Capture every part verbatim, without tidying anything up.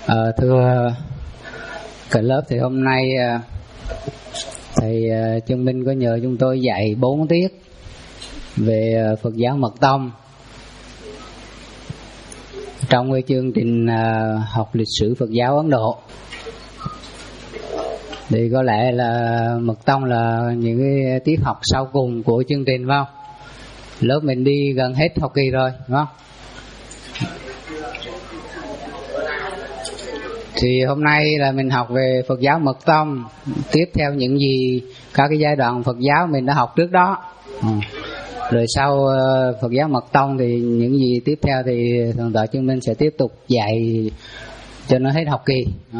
À, thưa cả lớp, thì hôm nay thầy Chân Minh có nhờ chúng tôi dạy bốn tiết về Phật giáo Mật Tông trong cái chương trình học lịch sử Phật giáo Ấn Độ. Thì có lẽ là Mật Tông là những cái tiết học sau cùng của chương trình, phải không? Lớp mình đi gần hết học kỳ rồi, đúng không? Thì hôm nay là mình học về Phật giáo Mật Tông, tiếp theo những gì các cái giai đoạn Phật giáo mình đã học trước đó. Ừ. Rồi sau Phật giáo Mật Tông thì những gì tiếp theo thì Thượng tọa Chân Minh sẽ tiếp tục dạy cho nó hết học kỳ. Ừ.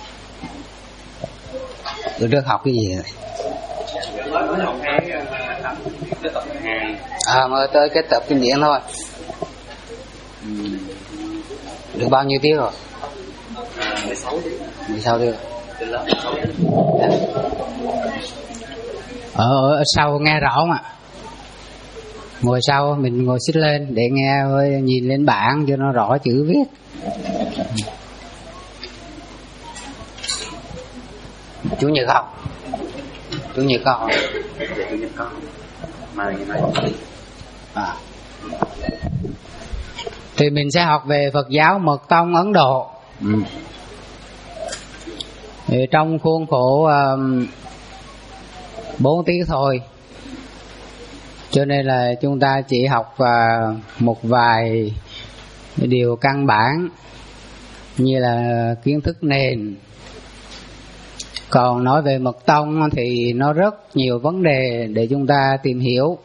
Bữa trước học cái gì rồi? Mới học cái cái tập hai. À, mới tới cái tập kinh điển thôi. Ừ. Được bao nhiêu tiết rồi? À, mười sáu tiết. mười sáu tiết. Từ lớp mười sáu tiết. Ở, ở sau nghe rõ mà. Ngồi sau mình ngồi xích lên để nghe, nhìn lên bảng cho nó rõ chữ viết. Chủ nhật học. Chủ nhật có học. Dạ, chủ nhật có. Mai mai. À. Thì mình sẽ học về Phật giáo Mật Tông Ấn Độ. Ừ. Thì trong khuôn khổ bốn um, tiết thôi, cho nên là chúng ta chỉ học uh, một vài điều căn bản như là kiến thức nền. Còn nói về Mật Tông thì nó rất nhiều vấn đề để chúng ta tìm hiểu.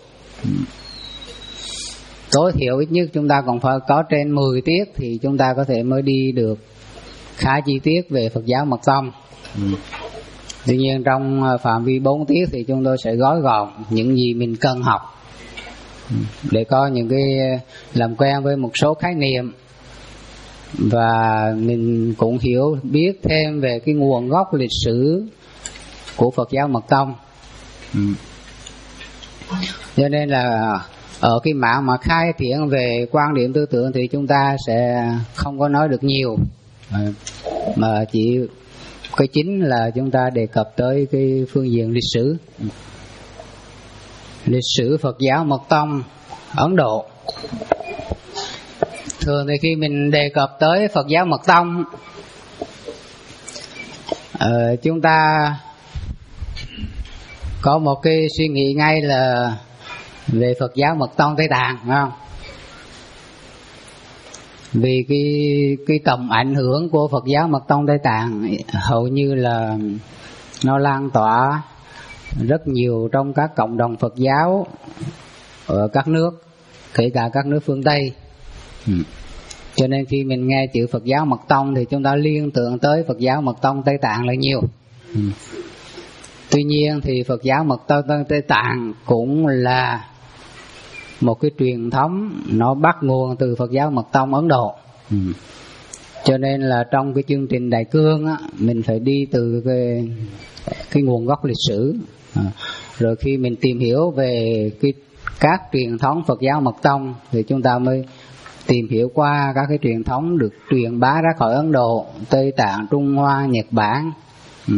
Tối thiểu ít nhất chúng ta còn phải có trên mười tiết thì chúng ta có thể mới đi được khá chi tiết về Phật giáo Mật Tông. Ừ. Tuy nhiên trong phạm vi bốn tiết thì chúng tôi sẽ gói gọn những gì mình cần học, để có những cái làm quen với một số khái niệm, và mình cũng hiểu biết thêm về cái nguồn gốc lịch sử của Phật giáo Mật Tông. Ừ. Cho nên là ở cái mảng mà khai triển về quan điểm tư tưởng thì chúng ta sẽ không có nói được nhiều, mà chỉ cái chính là chúng ta đề cập tới cái phương diện lịch sử. Lịch sử Phật giáo Mật Tông Ấn Độ. Thường thì khi mình đề cập tới Phật giáo Mật Tông, uh, chúng ta có một cái suy nghĩ ngay là về Phật giáo Mật Tông Tây Tạng, phải không? Vì cái cái tầm ảnh hưởng của Phật giáo Mật Tông Tây Tạng hầu như là nó lan tỏa rất nhiều trong các cộng đồng Phật giáo ở các nước, kể cả các nước phương Tây. Ừ. Cho nên khi mình nghe chữ Phật giáo Mật Tông thì chúng ta liên tưởng tới Phật giáo Mật Tông Tây Tạng là nhiều. Ừ. Tuy nhiên thì Phật giáo Mật Tông Tây Tạng cũng là một cái truyền thống nó bắt nguồn từ Phật giáo Mật Tông Ấn Độ. Ừ. Cho nên là trong cái chương trình Đại Cương á, mình phải đi từ cái, cái nguồn gốc lịch sử. À, rồi khi mình tìm hiểu về cái, các truyền thống Phật giáo Mật Tông thì chúng ta mới tìm hiểu qua các cái truyền thống được truyền bá ra khỏi Ấn Độ, Tây Tạng, Trung Hoa, Nhật Bản. Ừ.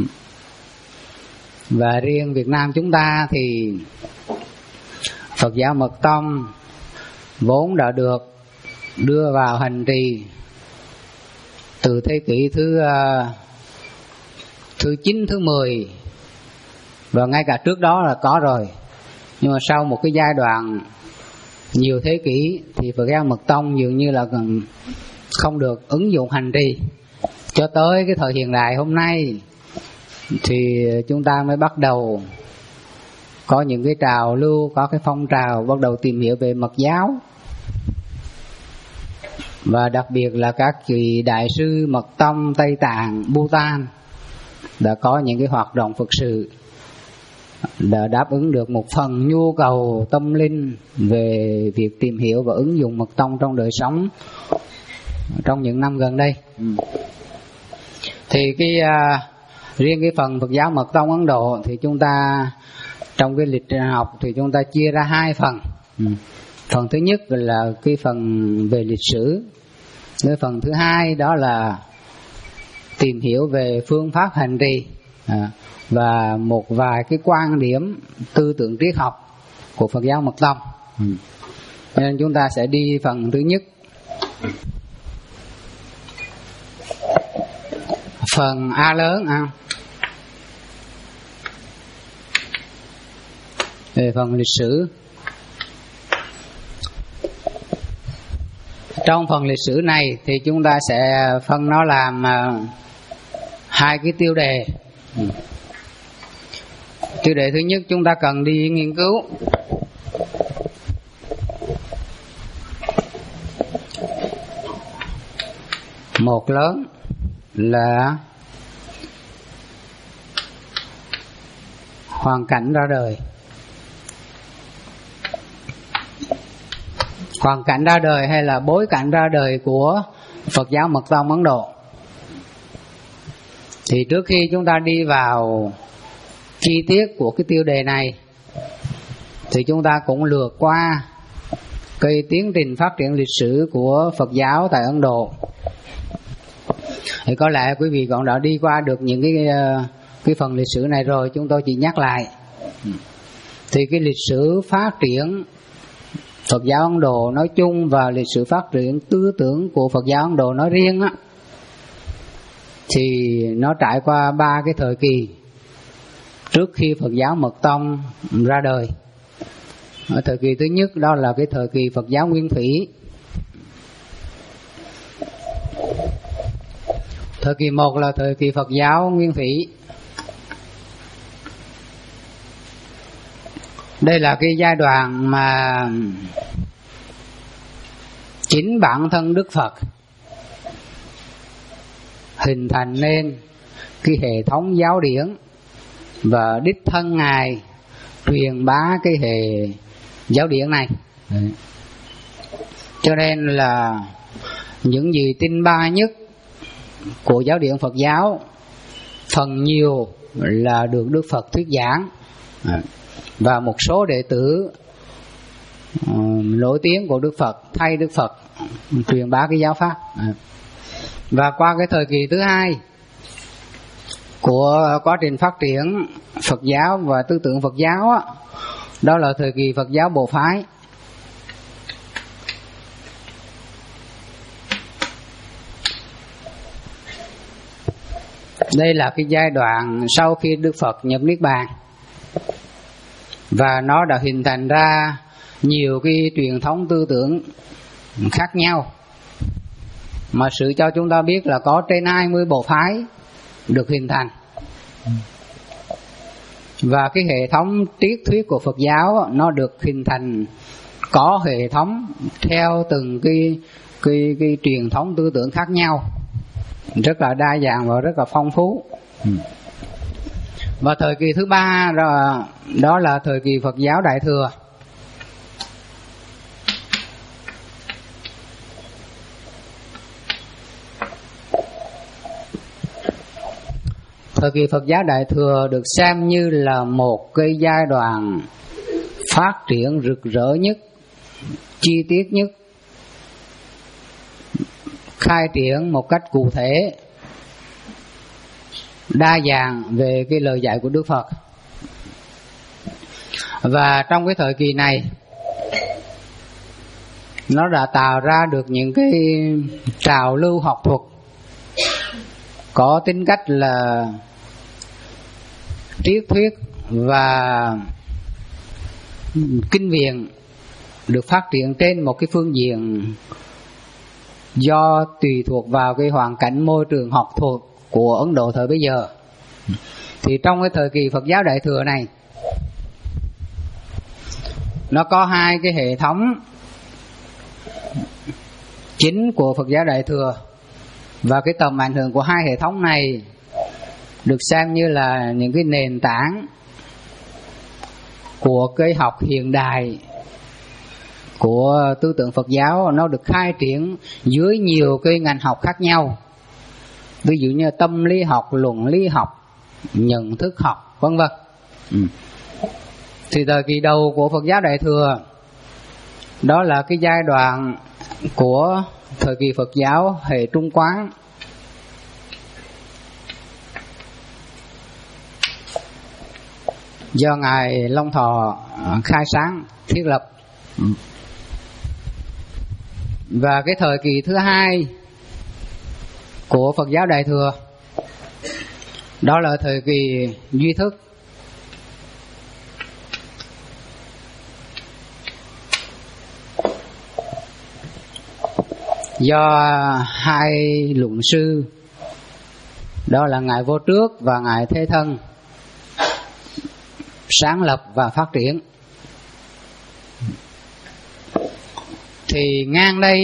Và riêng Việt Nam chúng ta thì Phật giáo Mật Tông vốn đã được đưa vào hành trì từ thế kỷ thứ uh, thứ chín, thứ mười, và ngay cả trước đó là có rồi. Nhưng mà sau một cái giai đoạn nhiều thế kỷ thì Phật giáo Mật Tông dường như là không được ứng dụng hành trì, cho tới cái thời hiện đại hôm nay thì chúng ta mới bắt đầu có những cái trào lưu, có cái phong trào bắt đầu tìm hiểu về Mật giáo. Và đặc biệt là các vị đại sư Mật Tông Tây Tạng, Bhutan đã có những cái hoạt động Phật sự, đã đáp ứng được một phần nhu cầu tâm linh về việc tìm hiểu và ứng dụng Mật Tông trong đời sống trong những năm gần đây. Thì cái uh, riêng cái phần Phật giáo Mật Tông Ấn Độ thì chúng ta trong cái lịch học thì chúng ta chia ra hai phần. Ừ. Phần thứ nhất là cái phần về lịch sử, cái phần thứ hai đó là tìm hiểu về phương pháp hành trì à, và một vài cái quan điểm tư tưởng triết học của Phật giáo Mật Tông. Ừ. Nên chúng ta sẽ đi phần thứ nhất. Phần A lớn à. Về phần lịch sử. Trong phần lịch sử này thì chúng ta sẽ phân nó làm uh, hai cái tiêu đề. Ừ. Tiêu đề thứ nhất chúng ta cần đi nghiên cứu. Một lớn là hoàn cảnh ra đời. Hoàn cảnh ra đời hay là bối cảnh ra đời của Phật giáo Mật Tông Ấn Độ. Thì trước khi chúng ta đi vào chi tiết của cái tiêu đề này thì chúng ta cũng lược qua cái tiến trình phát triển lịch sử của Phật giáo tại Ấn Độ. Thì có lẽ quý vị còn đã đi qua được những cái cái phần lịch sử này rồi, chúng tôi chỉ nhắc lại. Thì cái lịch sử phát triển Phật giáo Ấn Độ nói chung và lịch sử phát triển tư tưởng của Phật giáo Ấn Độ nói riêng á, thì nó trải qua ba cái thời kỳ trước khi Phật giáo Mật Tông ra đời. Ở thời kỳ thứ nhất đó là cái thời kỳ Phật giáo Nguyên Thủy. Thời kỳ một là thời kỳ Phật giáo Nguyên Thủy. Đây là cái giai đoạn mà chính bản thân Đức Phật hình thành nên cái hệ thống giáo điển và đích thân Ngài truyền bá cái hệ giáo điển này. Đấy. Cho nên là những gì tinh ba nhất của giáo điển Phật giáo phần nhiều là được Đức Phật thuyết giảng. Đấy. Và một số đệ tử uh, nổi tiếng của Đức Phật thay Đức Phật truyền bá cái giáo pháp. Đấy. Và qua cái thời kỳ thứ hai của quá trình phát triển Phật giáo và tư tưởng Phật giáo á, đó là thời kỳ Phật giáo Bộ Phái. Đây là cái giai đoạn sau khi Đức Phật nhập Niết Bàn, và nó đã hình thành ra nhiều cái truyền thống tư tưởng khác nhau, mà sự cho chúng ta biết là có trên hai mươi bộ phái được hình thành. Và cái hệ thống triết thuyết của Phật giáo nó được hình thành có hệ thống theo từng cái cái cái truyền thống tư tưởng khác nhau, rất là đa dạng và rất là phong phú. Và thời kỳ thứ ba đó, đó là thời kỳ Phật giáo Đại Thừa. Thời kỳ Phật giáo Đại Thừa được xem như là một cái giai đoạn phát triển rực rỡ nhất, chi tiết nhất, khai triển một cách cụ thể, đa dạng về cái lời dạy của Đức Phật. Và trong cái thời kỳ này nó đã tạo ra được những cái trào lưu học thuật có tính cách là triết thuyết và kinh viện, được phát triển trên một cái phương diện do tùy thuộc vào cái hoàn cảnh môi trường học thuật của Ấn Độ thời bấy giờ. Thì trong cái thời kỳ Phật giáo Đại Thừa này, nó có hai cái hệ thống chính của Phật giáo Đại Thừa, và cái tầm ảnh hưởng của hai hệ thống này được xem như là những cái nền tảng của cái học hiện đại của tư tưởng Phật giáo. Nó được khai triển dưới nhiều cái ngành học khác nhau, ví dụ như tâm lý học, luận lý học, nhận thức học, vân vân. Ừ. Thì thời kỳ đầu của Phật giáo Đại Thừa đó là cái giai đoạn của thời kỳ Phật giáo hệ Trung Quán. do Ngài Long Thọ khai sáng thiết lập. Và cái thời kỳ thứ hai của Phật giáo Đại Thừa đó là thời kỳ duy thức. Do hai luận sư đó là Ngài Vô Trước và Ngài Thế Thân sáng lập và phát triển. Thì ngang đây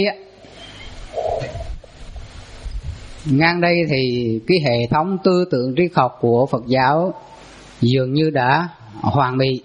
ngang đây thì cái hệ thống tư tưởng triết học của Phật giáo dường như đã hoàn bị.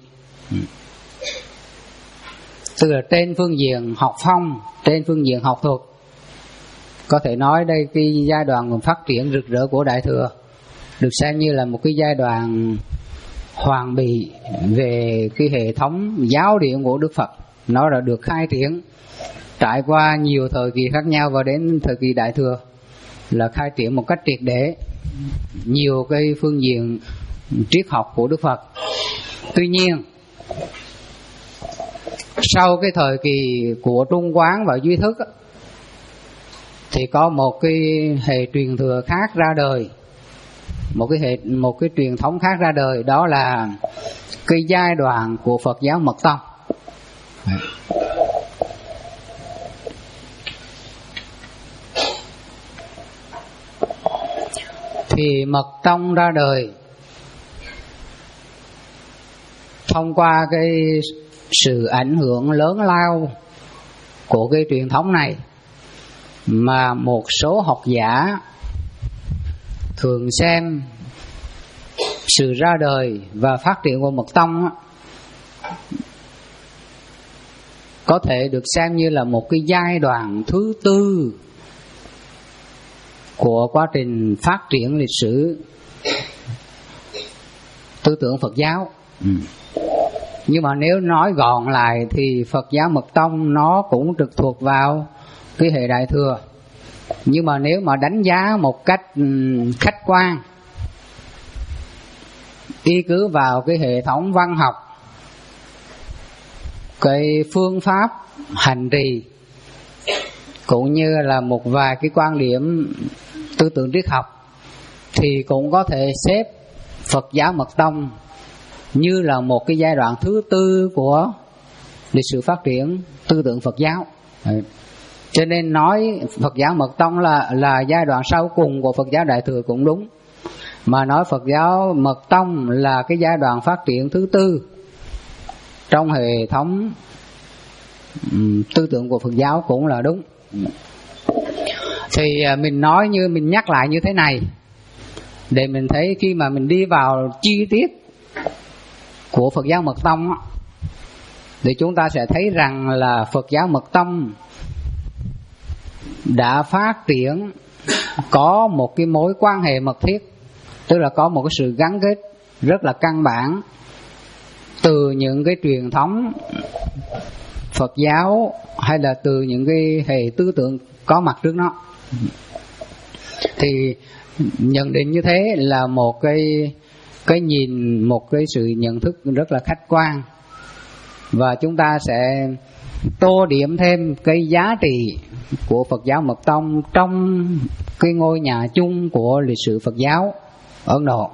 Tức là trên phương diện học phong, trên phương diện học thuật, có thể nói đây cái giai đoạn phát triển rực rỡ của Đại Thừa được xem như là một cái giai đoạn hoàn bị về cái hệ thống giáo điển của Đức Phật. Nó đã được khai triển trải qua nhiều thời kỳ khác nhau, và đến thời kỳ Đại Thừa là khai triển một cách triệt để nhiều cái phương diện triết học của Đức Phật. Tuy nhiên sau cái thời kỳ của Trung Quán và Duy Thức thì có một cái hệ truyền thừa khác ra đời, một cái hệ một cái truyền thống khác ra đời, đó là cái giai đoạn của Phật giáo Mật Tông. Thì Mật Tông ra đời thông qua cái sự ảnh hưởng lớn lao của cái truyền thống này, mà một số học giả thường xem sự ra đời và phát triển của Mật Tông có thể được xem như là một cái giai đoạn thứ tư của quá trình phát triển lịch sử tư tưởng Phật giáo. Ừ. Nhưng mà nếu nói gọn lại thì Phật giáo Mật Tông nó cũng trực thuộc vào cái hệ Đại Thừa. Nhưng mà nếu mà đánh giá một cách khách quan, y cứ vào cái hệ thống văn học, cái phương pháp hành trì, cũng như là một vài cái quan điểm tư tưởng triết học, thì cũng có thể xếp Phật giáo Mật Tông như là một cái giai đoạn thứ tư của lịch sử phát triển tư tưởng Phật giáo. Đấy. Cho nên nói Phật giáo Mật Tông là là giai đoạn sau cùng của Phật giáo Đại Thừa cũng đúng, mà nói Phật giáo Mật Tông là cái giai đoạn phát triển thứ tư trong hệ thống um, tư tưởng của Phật giáo cũng là đúng. Thì mình nói như mình nhắc lại như thế này để mình thấy khi mà mình đi vào chi tiết của Phật giáo Mật Tông thì chúng ta sẽ thấy rằng là Phật giáo Mật Tông đã phát triển có một cái mối quan hệ mật thiết, tức là có một cái sự gắn kết rất là căn bản từ những cái truyền thống Phật giáo hay là từ những cái hệ tư tưởng có mặt trước nó. Thì nhận định như thế là một cái cái nhìn, một cái sự nhận thức rất là khách quan, và chúng ta sẽ tô điểm thêm cái giá trị của Phật giáo Mật Tông trong cái ngôi nhà chung của lịch sử Phật giáo Ấn Độ.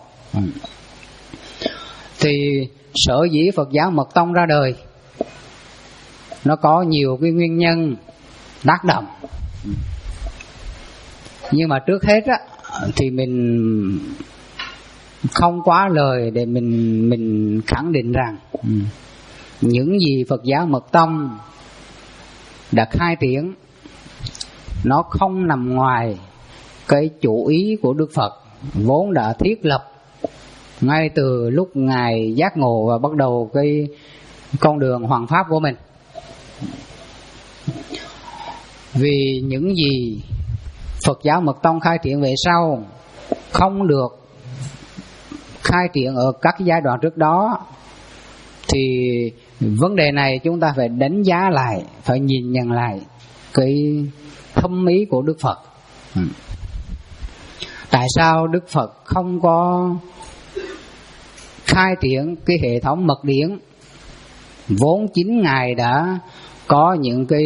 Thì sở dĩ Phật giáo Mật Tông ra đời nó có nhiều cái nguyên nhân tác động, nhưng mà trước hết á thì mình không quá lời để mình mình khẳng định rằng những gì Phật giáo Mật Tông đã khai triển nó không nằm ngoài cái chủ ý của Đức Phật vốn đã thiết lập ngay từ lúc Ngài giác ngộ và bắt đầu cái con đường hoằng pháp của mình. Vì những gì Phật giáo Mật Tông khai triển về sau không được khai triển ở các giai đoạn trước đó, thì vấn đề này chúng ta phải đánh giá lại, phải nhìn nhận lại cái thâm ý của Đức Phật. Tại sao Đức Phật không có khai triển cái hệ thống mật điển, vốn chính Ngài đã có những cái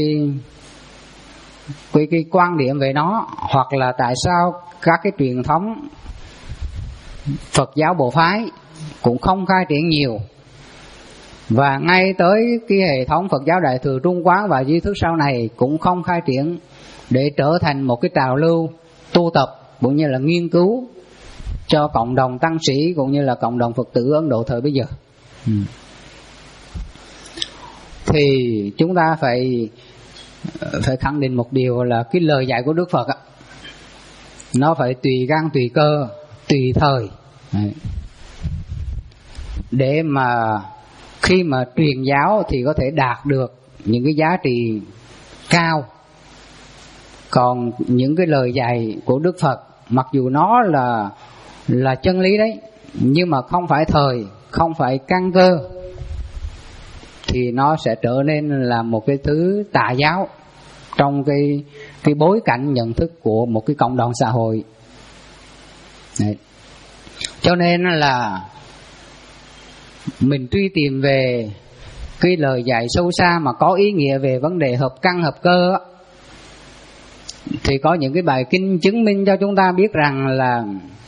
cái, cái quan điểm về nó, hoặc là tại sao các cái truyền thống Phật giáo bộ phái cũng không khai triển nhiều, và ngay tới cái hệ thống Phật giáo Đại thừa Trung Quán và Duy Thức sau này cũng không khai triển để trở thành một cái trào lưu tu tập cũng như là nghiên cứu cho cộng đồng tăng sĩ cũng như là cộng đồng Phật tử Ấn Độ thời bây giờ. ừ. Thì chúng ta phải phải khẳng định một điều là cái lời dạy của Đức Phật á, nó phải tùy gan tùy cơ tùy thời. Đấy. Để mà khi mà truyền giáo thì có thể đạt được những cái giá trị cao. Còn những cái lời dạy của Đức Phật mặc dù nó là là chân lý đấy, nhưng mà không phải thời, không phải căn cơ, thì nó sẽ trở nên là một cái thứ tà giáo trong cái cái bối cảnh nhận thức của một cái cộng đồng xã hội. Đấy. Cho nên là mình truy tìm về cái lời dạy sâu xa mà có ý nghĩa về vấn đề hợp căn hợp cơ, thì có những cái bài kinh chứng minh cho chúng ta biết rằng là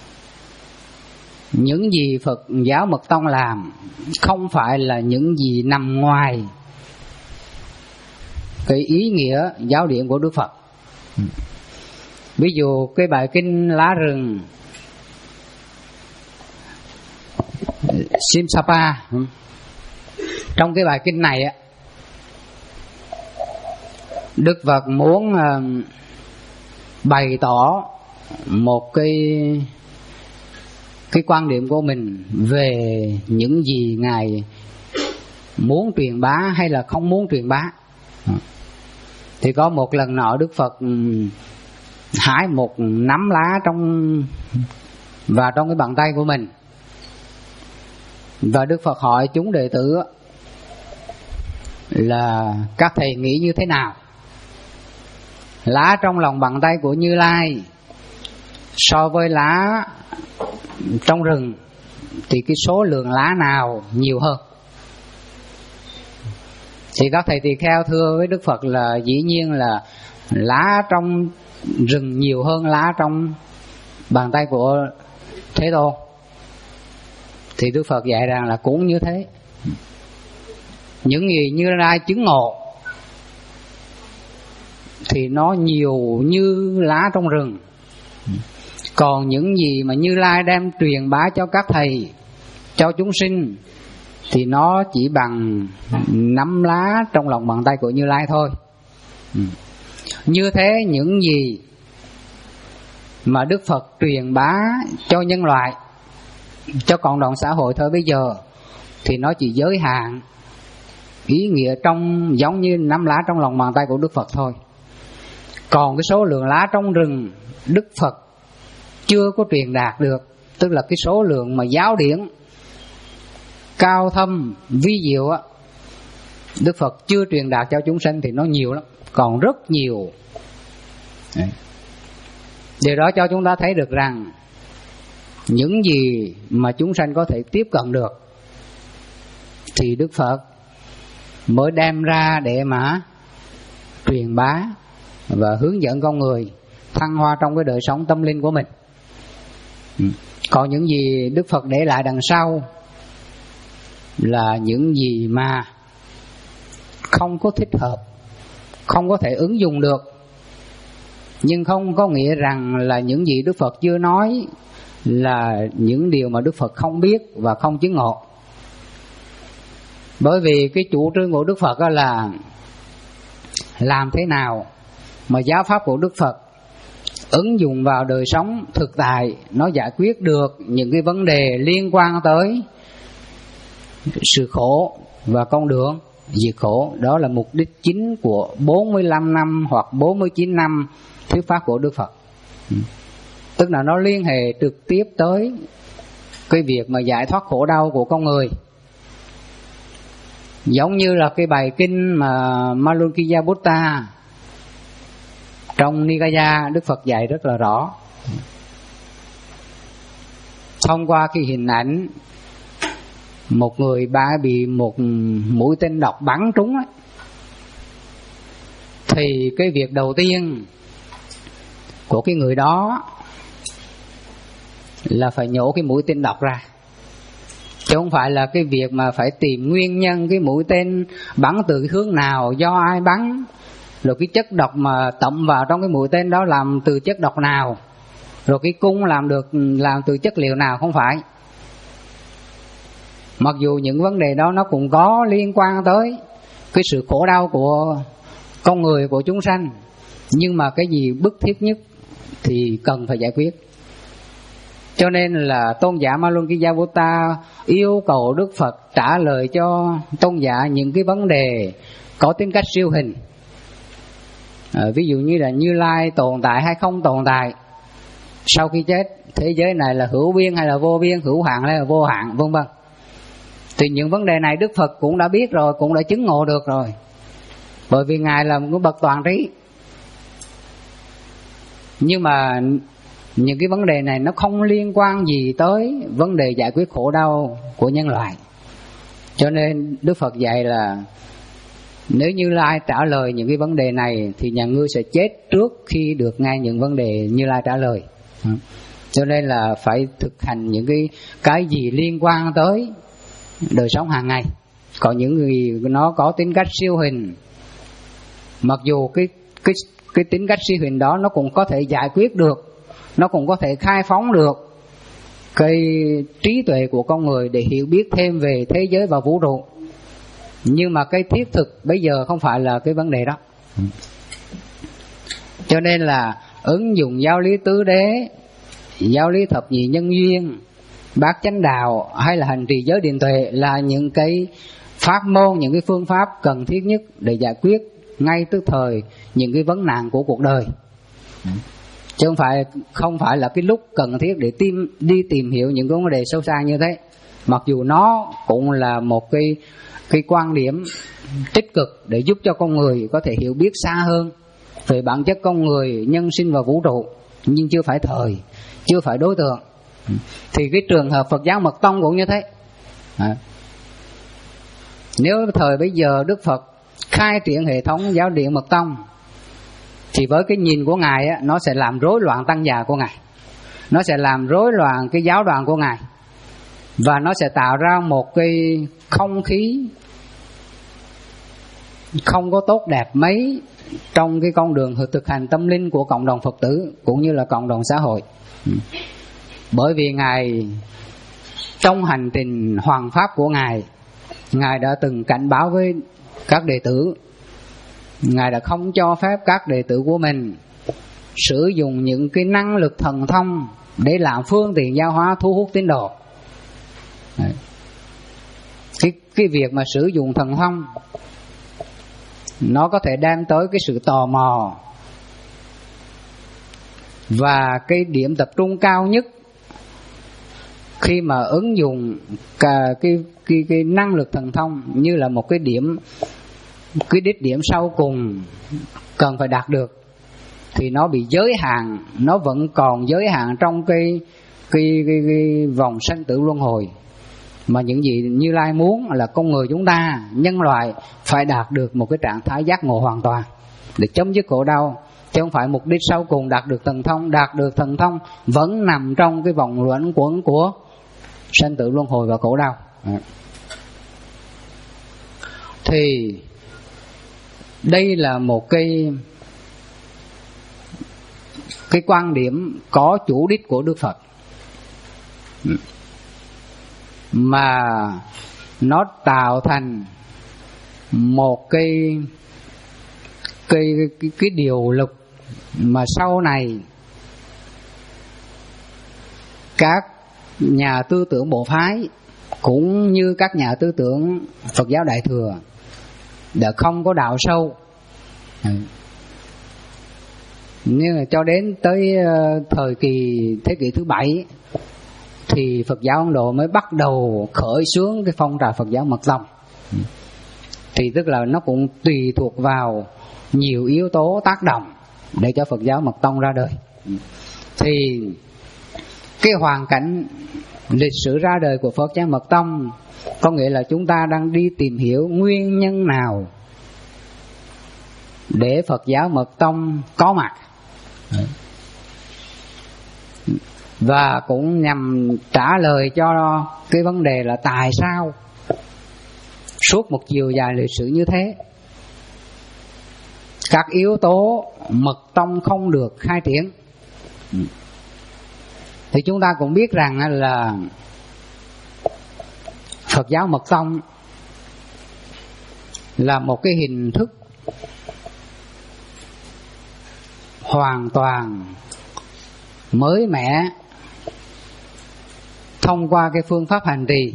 những gì Phật giáo Mật Tông làm không phải là những gì nằm ngoài cái ý nghĩa giáo điển của Đức Phật. Ví dụ cái bài kinh Lá Rừng Simsapa, trong cái bài kinh này Đức Phật muốn bày tỏ một cái cái quan điểm của mình về những gì Ngài muốn truyền bá hay là không muốn truyền bá. Thì có một lần nọ Đức Phật hái một nắm lá trong vào trong cái bàn tay của mình, và Đức Phật hỏi chúng đệ tử là các thầy nghĩ như thế nào? Lá trong lòng bàn tay của Như Lai so với lá trong rừng thì cái số lượng lá nào nhiều hơn? Thì các thầy tỳ kheo thưa với Đức Phật là dĩ nhiên là lá trong rừng nhiều hơn lá trong bàn tay của Thế Tôn. Thì Đức Phật dạy rằng là cũng như thế. Những gì Như Lai chứng ngộ thì nó nhiều như lá trong rừng, còn những gì mà Như Lai đem truyền bá cho các thầy, cho chúng sinh thì nó chỉ bằng nắm lá trong lòng bàn tay của Như Lai thôi. Như thế những gì mà Đức Phật truyền bá cho nhân loại, cho cộng đồng xã hội thời bây giờ thì nó chỉ giới hạn ý nghĩa trong giống như nắm lá trong lòng bàn tay của Đức Phật thôi. Còn cái số lượng lá trong rừng Đức Phật chưa có truyền đạt được, tức là cái số lượng mà giáo điển cao thâm vi diệu á, Đức Phật chưa truyền đạt cho chúng sinh thì nó nhiều lắm, còn rất nhiều. Đấy. Điều đó cho chúng ta thấy được rằng những gì mà chúng sanh có thể tiếp cận được thì Đức Phật mới đem ra để mà truyền bá và hướng dẫn con người thăng hoa trong cái đời sống tâm linh của mình. Còn những gì Đức Phật để lại đằng sau là những gì mà không có thích hợp, không có thể ứng dụng được. Nhưng không có nghĩa rằng là những gì Đức Phật chưa nói là những điều mà Đức Phật không biết và không chứng ngộ. Bởi vì cái chủ trương của Đức Phật là làm thế nào mà giáo pháp của Đức Phật ứng dụng vào đời sống thực tại, nó giải quyết được những cái vấn đề liên quan tới sự khổ và con đường diệt khổ. Đó là mục đích chính của bốn mươi lăm năm hoặc bốn mươi chín năm thuyết pháp của Đức Phật. Tức là nó liên hệ trực tiếp tới cái việc mà giải thoát khổ đau của con người. Giống như là cái bài kinh mà Malunkiya Buddha trong Nikaya Đức Phật dạy rất là rõ. Thông qua cái hình ảnh một người ba bị một mũi tên độc bắn trúng ấy, thì cái việc đầu tiên của cái người đó là phải nhổ cái mũi tên độc ra, chứ không phải là cái việc mà phải tìm nguyên nhân cái mũi tên bắn từ cái hướng nào, do ai bắn, rồi cái chất độc mà tẩm vào trong cái mũi tên đó làm từ chất độc nào, rồi cái cung làm được làm từ chất liệu nào. Không phải. Mặc dù những vấn đề đó nó cũng có liên quan tới cái sự khổ đau của con người, của chúng sanh, nhưng mà cái gì bức thiết nhất thì cần phải giải quyết. Cho nên là tôn giả Malunkyavutta yêu cầu Đức Phật trả lời cho tôn giả những cái vấn đề có tính cách siêu hình. à, Ví dụ như là Như Lai tồn tại hay không tồn tại, sau khi chết thế giới này là hữu biên hay là vô biên, hữu hạn hay là vô hạn, vân vân. Thì những vấn đề này Đức Phật cũng đã biết rồi, cũng đã chứng ngộ được rồi, bởi vì Ngài là một bậc toàn trí. Nhưng mà những cái vấn đề này nó không liên quan gì tới vấn đề giải quyết khổ đau của nhân loại. Cho nên Đức Phật dạy là nếu Như Lai trả lời những cái vấn đề này thì nhà ngươi sẽ chết trước khi được nghe những vấn đề Như Lai trả lời. Cho nên là phải thực hành những cái cái gì liên quan tới đời sống hàng ngày. Còn những người nó có tính cách siêu hình, mặc dù cái cái cái tính cách siêu hình đó nó cũng có thể giải quyết được, nó cũng có thể khai phóng được cái trí tuệ của con người để hiểu biết thêm về thế giới và vũ trụ. Nhưng mà cái thiết thực bây giờ không phải là cái vấn đề đó. Cho nên là ứng dụng giáo lý tứ đế, giáo lý thập nhị nhân duyên, bát chánh đạo hay là hành trì giới định tuệ là những cái pháp môn, những cái phương pháp cần thiết nhất để giải quyết ngay tức thời những cái vấn nạn của cuộc đời. Chứ không phải không phải là cái lúc cần thiết để tìm, đi tìm hiểu những cái vấn đề sâu xa như thế. Mặc dù nó cũng là một cái cái quan điểm tích cực để giúp cho con người có thể hiểu biết xa hơn về bản chất con người, nhân sinh và vũ trụ, nhưng chưa phải thời, chưa phải đối tượng. Thì cái trường hợp Phật giáo Mật Tông cũng như thế. à. Nếu thời bây giờ Đức Phật khai triển hệ thống giáo điện Mật Tông thì với cái nhìn của Ngài á, nó sẽ làm rối loạn tăng già của Ngài, nó sẽ làm rối loạn cái giáo đoàn của Ngài, và nó sẽ tạo ra một cái không khí không có tốt đẹp mấy trong cái con đường thực hành tâm linh của cộng đồng Phật tử cũng như là cộng đồng xã hội. Bởi vì Ngài trong hành trình hoàn pháp của Ngài, Ngài đã từng cảnh báo với các đệ tử, Ngài đã không cho phép các đệ tử của mình sử dụng những cái năng lực thần thông để làm phương tiện giáo hóa thu hút tín đồ. Cái, cái việc mà sử dụng thần thông nó có thể đem tới cái sự tò mò, và cái điểm tập trung cao nhất khi mà ứng dụng cả cái, cái, cái năng lực thần thông như là một cái điểm, cái đích điểm sau cùng cần phải đạt được, thì nó bị giới hạn, nó vẫn còn giới hạn trong cái, cái, cái, cái vòng sanh tử luân hồi. Mà những gì Như Lai muốn là con người chúng ta, nhân loại phải đạt được một cái trạng thái giác ngộ hoàn toàn để chấm dứt khổ đau, chứ không phải mục đích sau cùng đạt được thần thông. Đạt được thần thông vẫn nằm trong cái vòng luẩn quẩn của sanh tử luân hồi và khổ đau. Thì đây là một cái cái quan điểm có chủ đích của Đức Phật, mà nó tạo thành một cái cái cái, cái điều luật mà sau này các nhà tư tưởng bộ phái cũng như các nhà tư tưởng Phật giáo Đại thừa đã không có đào sâu. Nhưng mà cho đến tới thời kỳ thế kỷ thứ bảy thì Phật giáo Ấn Độ mới bắt đầu khởi xướng cái phong trào Phật giáo Mật Tông. Thì tức là nó cũng tùy thuộc vào nhiều yếu tố tác động để cho Phật giáo Mật Tông ra đời. Thì cái hoàn cảnh lịch sử ra đời của Phật Giáo Mật Tông, có nghĩa là chúng ta đang đi tìm hiểu nguyên nhân nào để Phật Giáo Mật Tông có mặt, và cũng nhằm trả lời cho cái vấn đề là tại sao suốt một chiều dài lịch sử như thế các yếu tố Mật Tông không được khai triển. Thì chúng ta cũng biết rằng là Phật Giáo Mật Tông là một cái hình thức hoàn toàn mới mẻ thông qua cái phương pháp hành trì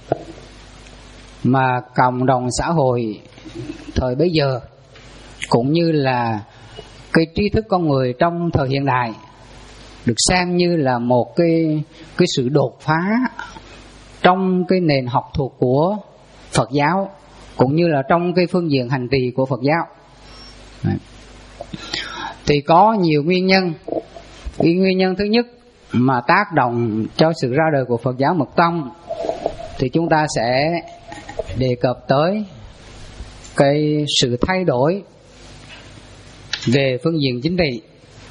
mà cộng đồng xã hội thời bấy giờ cũng như là cái trí thức con người trong thời hiện đại được xem như là một cái cái sự đột phá trong cái nền học thuật của Phật giáo cũng như là trong cái phương diện hành trì của Phật giáo. Đấy. Thì có nhiều nguyên nhân. Cái nguyên nhân thứ nhất mà tác động cho sự ra đời của Phật Giáo Mật Tông thì chúng ta sẽ đề cập tới cái sự thay đổi về phương diện chính trị.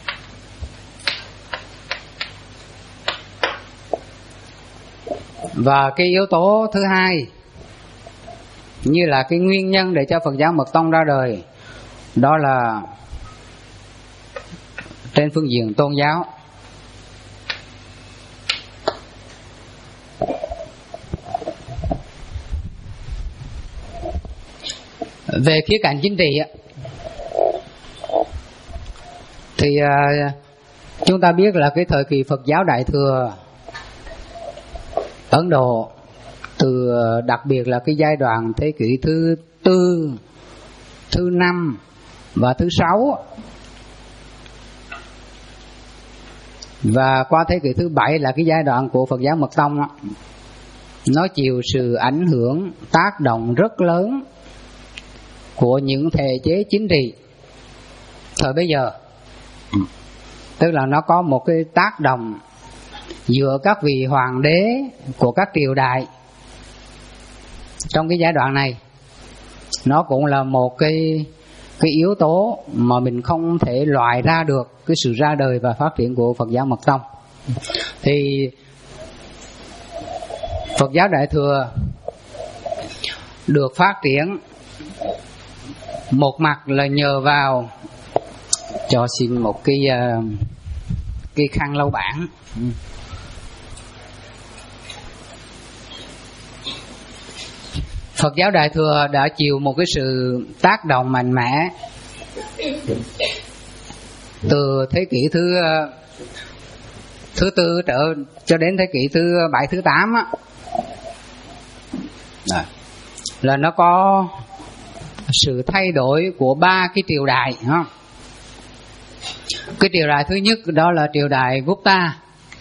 Và cái yếu tố thứ hai như là cái nguyên nhân để cho Phật Giáo Mật Tông ra đời, đó là trên phương diện tôn giáo. Về khía cạnh chính trị thì chúng ta biết là cái thời kỳ Phật giáo Đại Thừa Ấn Độ, từ đặc biệt là cái giai đoạn thế kỷ thứ tư, thứ năm và thứ sáu, và qua thế kỷ thứ bảy là cái giai đoạn của Phật Giáo Mật Tông, nó chịu sự ảnh hưởng tác động rất lớn của những thể chế chính trị thời bấy giờ. Tức là nó có một cái tác động giữa các vị hoàng đế của các triều đại trong cái giai đoạn này. Nó cũng là một cái cái yếu tố mà mình không thể loại ra được cái sự ra đời và phát triển của Phật Giáo Mật Tông. Thì Phật Giáo Đại Thừa được phát triển một mặt là nhờ vào, cho xin một cái uh, cái khăn lau bảng. Phật Giáo Đại Thừa đã chịu một cái sự tác động mạnh mẽ từ thế kỷ thứ thứ tư trở cho đến thế kỷ thứ bảy, thứ tám á, là nó có sự thay đổi của ba cái triều đại. Không? Cái triều đại thứ nhất đó là triều đại Gupta.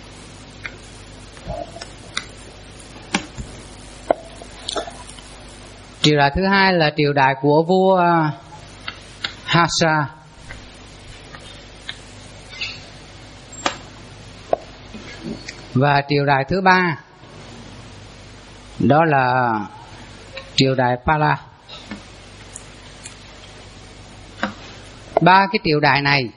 Triều đại thứ hai là triều đại của vua Hasa. Và triều đại thứ ba đó là triều đại Pala. Ba cái triều đại này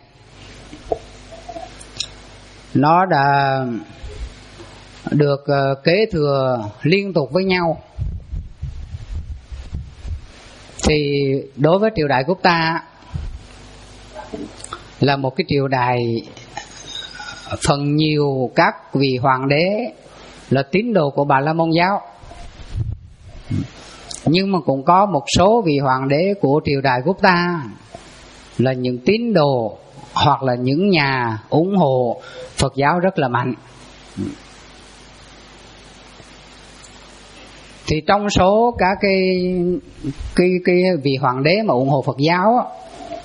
nó đã được kế thừa liên tục với nhau. Thì đối với triều đại Gupta là một cái triều đại phần nhiều các vị hoàng đế là tín đồ của Bà La Môn giáo, nhưng mà cũng có một số vị hoàng đế của triều đại Gupta là những tín đồ hoặc là những nhà ủng hộ Phật giáo rất là mạnh. Thì trong số các cái cái cái vị hoàng đế mà ủng hộ Phật giáo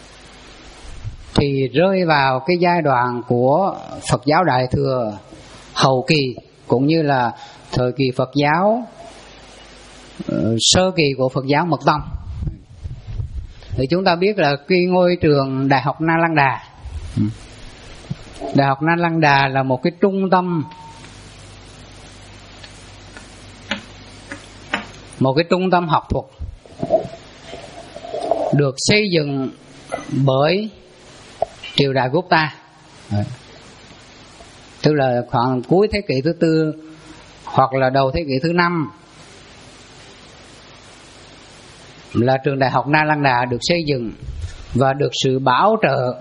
thì rơi vào cái giai đoạn của Phật giáo Đại Thừa hậu kỳ cũng như là thời kỳ Phật giáo uh, sơ kỳ của Phật giáo Mật Tông. Thì chúng ta biết là cái ngôi trường Đại học Nalanda, Đại học Nalanda là một cái trung tâm một cái trung tâm học thuật được xây dựng bởi triều đại Gupta, tức là khoảng cuối thế kỷ thứ tư hoặc là đầu thế kỷ thứ năm, là trường đại học Nalanda được xây dựng và được sự bảo trợ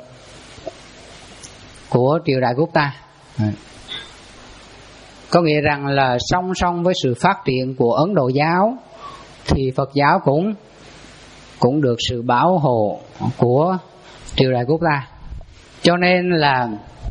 của triều đại Gupta. Có nghĩa rằng là song song với sự phát triển của Ấn Độ giáo thì Phật giáo cũng cũng được sự bảo hộ của triều đại Gupta. Cho nên là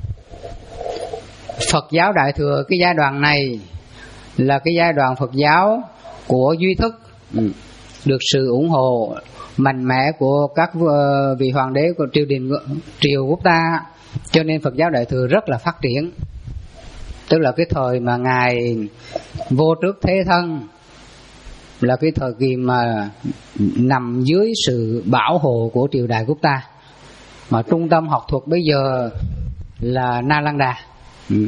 Phật giáo Đại Thừa cái giai đoạn này là cái giai đoạn Phật giáo của duy thức, được sự ủng hộ mạnh mẽ của các vị hoàng đế của triều đình triều Gupta. Cho nên Phật giáo Đại Thừa rất là phát triển. Tức là cái thời mà ngài vô trước thế thân là cái thời kỳ mà nằm dưới sự bảo hộ của triều đại Gupta, mà trung tâm học thuật bây giờ là Nalanda. ừ.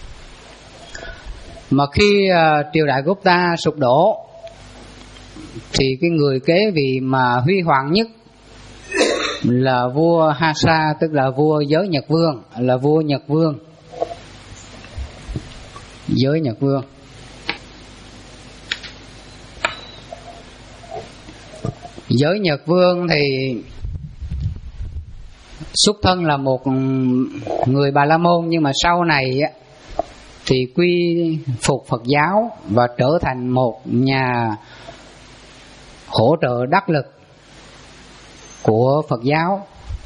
Mà khi uh, triều đại Gupta sụp đổ thì cái người kế vị mà huy hoàng nhất là vua Hasa, tức là vua Giới Nhật Vương, là vua Nhật Vương, Giới Nhật Vương. Giới Nhật Vương thì xuất thân là một người Bà La Môn, nhưng mà sau này thì quy phục Phật giáo và trở thành một nhà hỗ trợ đắc lực của Phật giáo,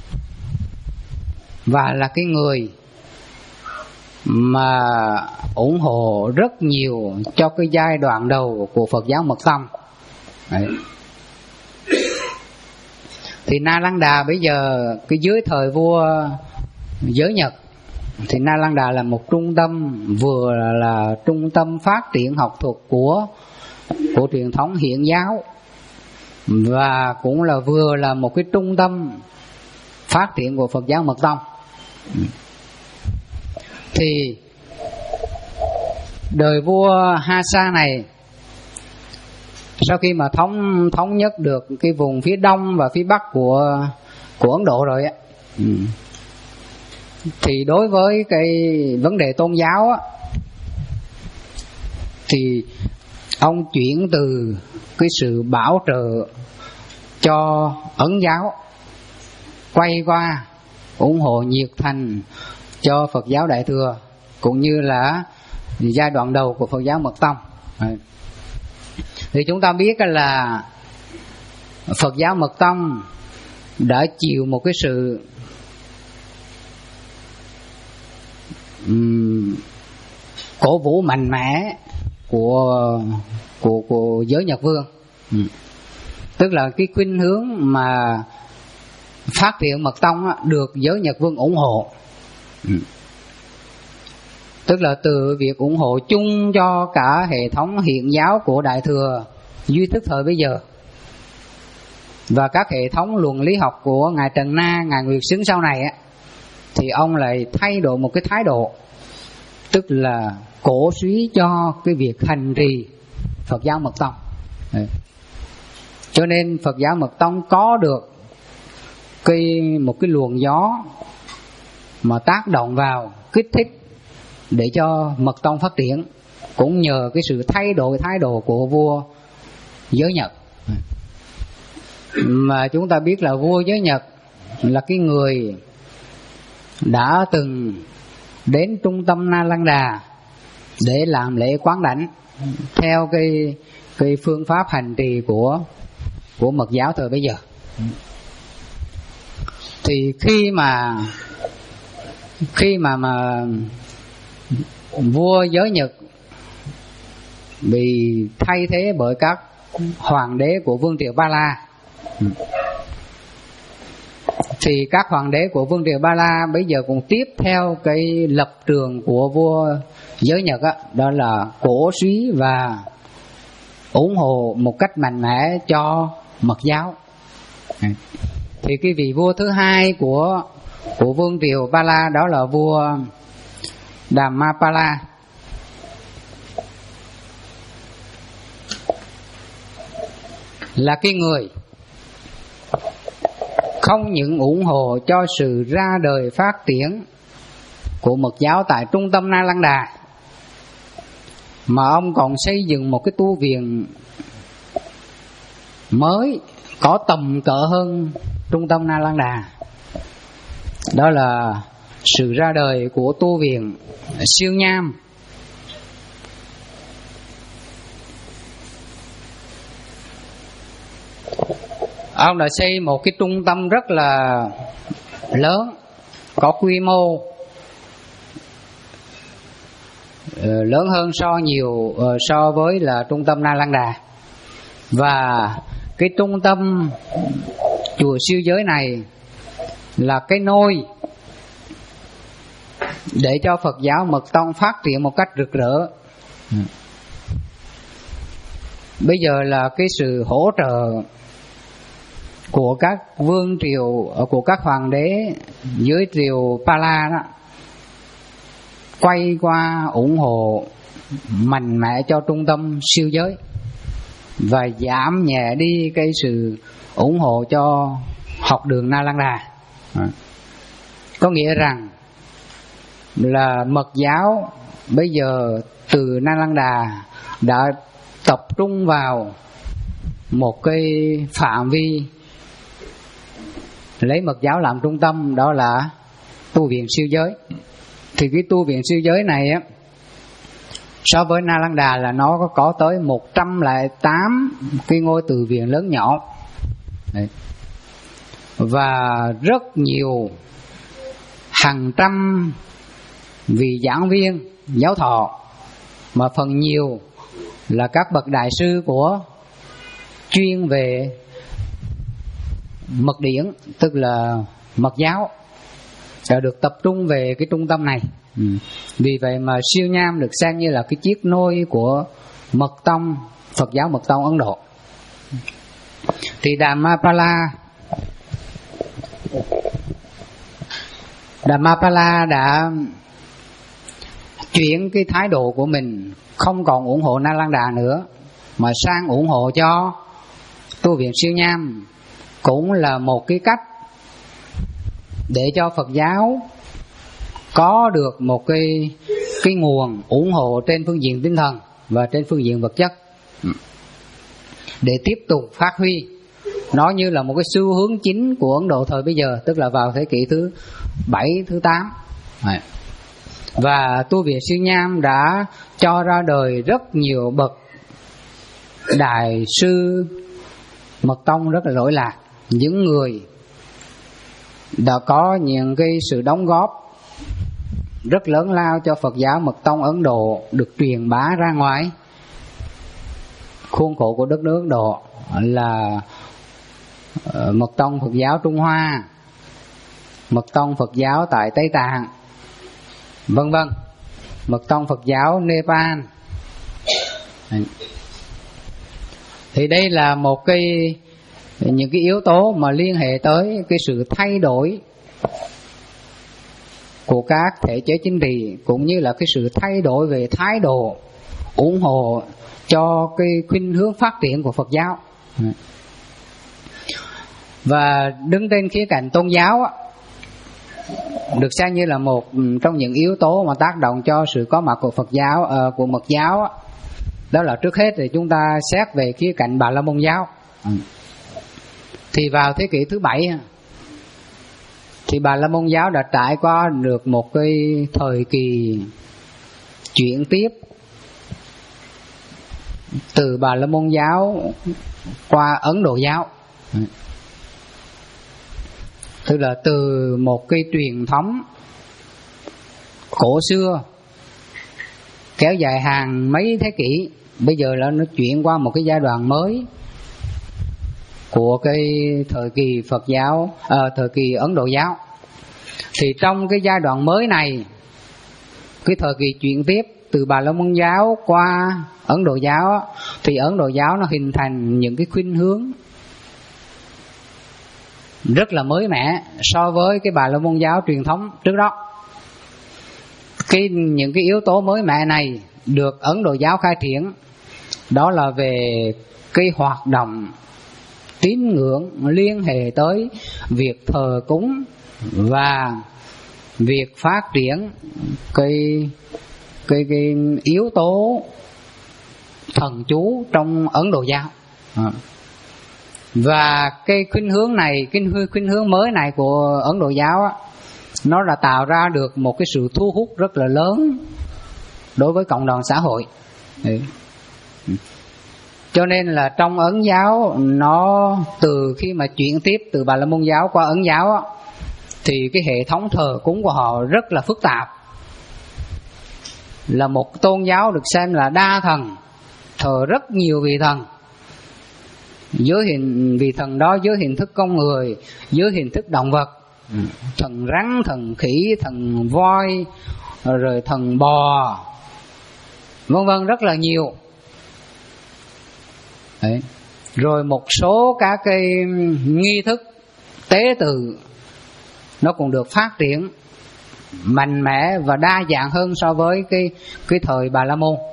và là cái người mà ủng hộ rất nhiều cho cái giai đoạn đầu của Phật giáo Mật Tông. Đấy. Thì Nalanda bây giờ cái dưới thời vua Giới Nhật thì Nalanda là một trung tâm, vừa là trung tâm phát triển học thuật của của truyền thống Hiển giáo, và cũng là vừa là một cái trung tâm phát triển của Phật giáo Mật Tông. Thì đời vua Hasa này sau khi mà thống thống nhất được cái vùng phía đông và phía bắc của của Ấn Độ rồi á, thì đối với cái vấn đề tôn giáo á, thì ông chuyển từ cái sự bảo trợ cho Ấn giáo quay qua ủng hộ nhiệt thành cho Phật giáo Đại Thừa, cũng như là giai đoạn đầu của Phật giáo Mật Tông. Thì chúng ta biết là Phật giáo Mật Tông đã chịu một cái sự um, cổ vũ mạnh mẽ của của của Giới Nhật Vương. um. Tức là cái khuynh hướng mà phát triển Mật Tông á, được Giới Nhật Vương ủng hộ. um. Tức là từ việc ủng hộ chung cho cả hệ thống hiện giáo của Đại Thừa duy thức thời bây giờ, và các hệ thống luận lý học của ngài Trần Na, ngài Nguyệt Xứng sau này á, thì ông lại thay đổi một cái thái độ, tức là cổ suý cho cái việc hành trì Phật giáo Mật Tông. Đấy. Cho nên Phật giáo Mật Tông có được cái một cái luồng gió mà tác động vào, kích thích để cho Mật Tông phát triển, cũng nhờ cái sự thay đổi thái độ của vua Giới Nhật. Mà chúng ta biết là vua Giới Nhật là cái người đã từng đến trung tâm Nalanda để làm lễ quán đảnh theo cái cái phương pháp hành trì của của Mật giáo thời bấy giờ. Thì khi mà khi mà mà vua Giới Nhật bị thay thế bởi các hoàng đế của vương triều Ba La, thì các hoàng đế của vương triều Ba La bây giờ cũng tiếp theo cái lập trường của vua Giới Nhật đó, đó là cổ suý và ủng hộ một cách mạnh mẽ cho Mật giáo. Thì cái vị vua thứ hai của của vương triều Ba La đó là vua Dhammapala. là cái người không những ủng hộ cho sự ra đời phát triển của Mật giáo tại trung tâm Na Lăng Đà, mà ông còn xây dựng một cái tu viện mới có tầm cỡ hơn trung tâm Na Lăng Đà. Đó là sự ra đời của tu viện Siêu Nham. Ông đã xây một cái trung tâm rất là lớn, có quy mô lớn hơn so nhiều so với là trung tâm Na Lăng Đà. Và cái trung tâm chùa Siêu Giới này là cái nôi để cho Phật giáo Mật Tông phát triển một cách rực rỡ. Bây giờ là cái sự hỗ trợ của các vương triều, của các hoàng đế dưới triều Pala đó, quay qua ủng hộ mạnh mẽ cho trung tâm Siêu Giới và giảm nhẹ đi cái sự ủng hộ cho học đường Na Lăng Đà. Có nghĩa rằng là Mật giáo bây giờ từ Na Lăng Đà đã tập trung vào một cái phạm vi lấy Mật giáo làm trung tâm, đó là tu viện Siêu Giới. Thì cái tu viện Siêu Giới này á, so với Na Lăng Đà là nó có, có tới một trăm lẻ tám cái ngôi từ viện lớn nhỏ. Đấy. Và rất nhiều, hàng trăm vị giảng viên giáo thọ, mà phần nhiều là các bậc đại sư của chuyên về mật điển, tức là mật giáo, sẽ được tập trung về cái trung tâm này. ừ. Vì vậy mà Siêu Nham được xem như là cái chiếc nôi của Mật Tông, Phật giáo Mật Tông Ấn Độ. Thì Dhammapala Dhammapala đã chuyển cái thái độ của mình, không còn ủng hộ Na Lăng Đà nữa, mà sang ủng hộ cho tu viện Siêu Nham. Cũng là một cái cách để cho Phật giáo có được một cái cái nguồn ủng hộ trên phương diện tinh thần và trên phương diện vật chất, để tiếp tục phát huy. Nó như là một cái xu hướng chính của Ấn Độ thời bây giờ, tức là vào thế kỷ thứ bảy, thứ tám. Và tu viện Siêu Nham đã cho ra đời rất nhiều bậc đại sư Mật Tông rất là lỗi lạc, những người đã có những cái sự đóng góp rất lớn lao cho Phật giáo Mật Tông Ấn Độ được truyền bá ra ngoài khuôn khổ của đất nước Ấn Độ, là Mật Tông Phật giáo Trung Hoa, Mật Tông Phật giáo tại Tây Tạng, vân vân, Mật Tông Phật giáo Nepal. Thì đây là một cái những cái yếu tố mà liên hệ tới cái sự thay đổi của các thể chế chính trị, cũng như là cái sự thay đổi về thái độ ủng hộ cho cái khuynh hướng phát triển của Phật giáo. Và đứng trên khía cạnh tôn giáo được xem như là một trong những yếu tố mà tác động cho sự có mặt của Phật giáo, uh, của Mật giáo. Đó là trước hết thì chúng ta xét về khía cạnh Bà La Môn giáo. Thì vào thế kỷ thứ bảy thì Bà La Môn giáo đã trải qua được một cái thời kỳ chuyển tiếp từ Bà La Môn giáo qua Ấn Độ giáo. Tức là từ một cái truyền thống cổ xưa kéo dài hàng mấy thế kỷ, bây giờ là nó chuyển qua một cái giai đoạn mới của cái thời kỳ Phật giáo, à, thời kỳ Ấn Độ giáo. Thì trong cái giai đoạn mới này, cái thời kỳ chuyển tiếp từ Bà La Môn giáo qua Ấn Độ giáo, thì Ấn Độ giáo nó hình thành những cái khuynh hướng rất là mới mẻ so với cái Bà La Môn giáo truyền thống trước đó. Cái những cái yếu tố mới mẻ này được Ấn Độ giáo khai triển, đó là về cái hoạt động tín ngưỡng liên hệ tới việc thờ cúng và việc phát triển cái cái cái yếu tố thần chú trong Ấn Độ giáo. À. Và cái khuynh hướng này, cái khuynh hướng mới này của Ấn Độ giáo á, nó là tạo ra được một cái sự thu hút rất là lớn đối với cộng đồng xã hội. Đấy. Cho nên là trong Ấn giáo, nó từ khi mà chuyển tiếp từ Bà La Môn giáo qua Ấn giáo á, thì cái hệ thống thờ cúng của họ rất là phức tạp, là một tôn giáo được xem là đa thần, thờ rất nhiều vị thần, dưới hình vị thần đó dưới hình thức con người, dưới hình thức động vật, thần rắn, thần khỉ, thần voi, rồi thần bò, vân vân, rất là nhiều. Đấy. Rồi một số các cái nghi thức tế tự nó cũng được phát triển mạnh mẽ và đa dạng hơn so với cái cái thời Bà La Môn.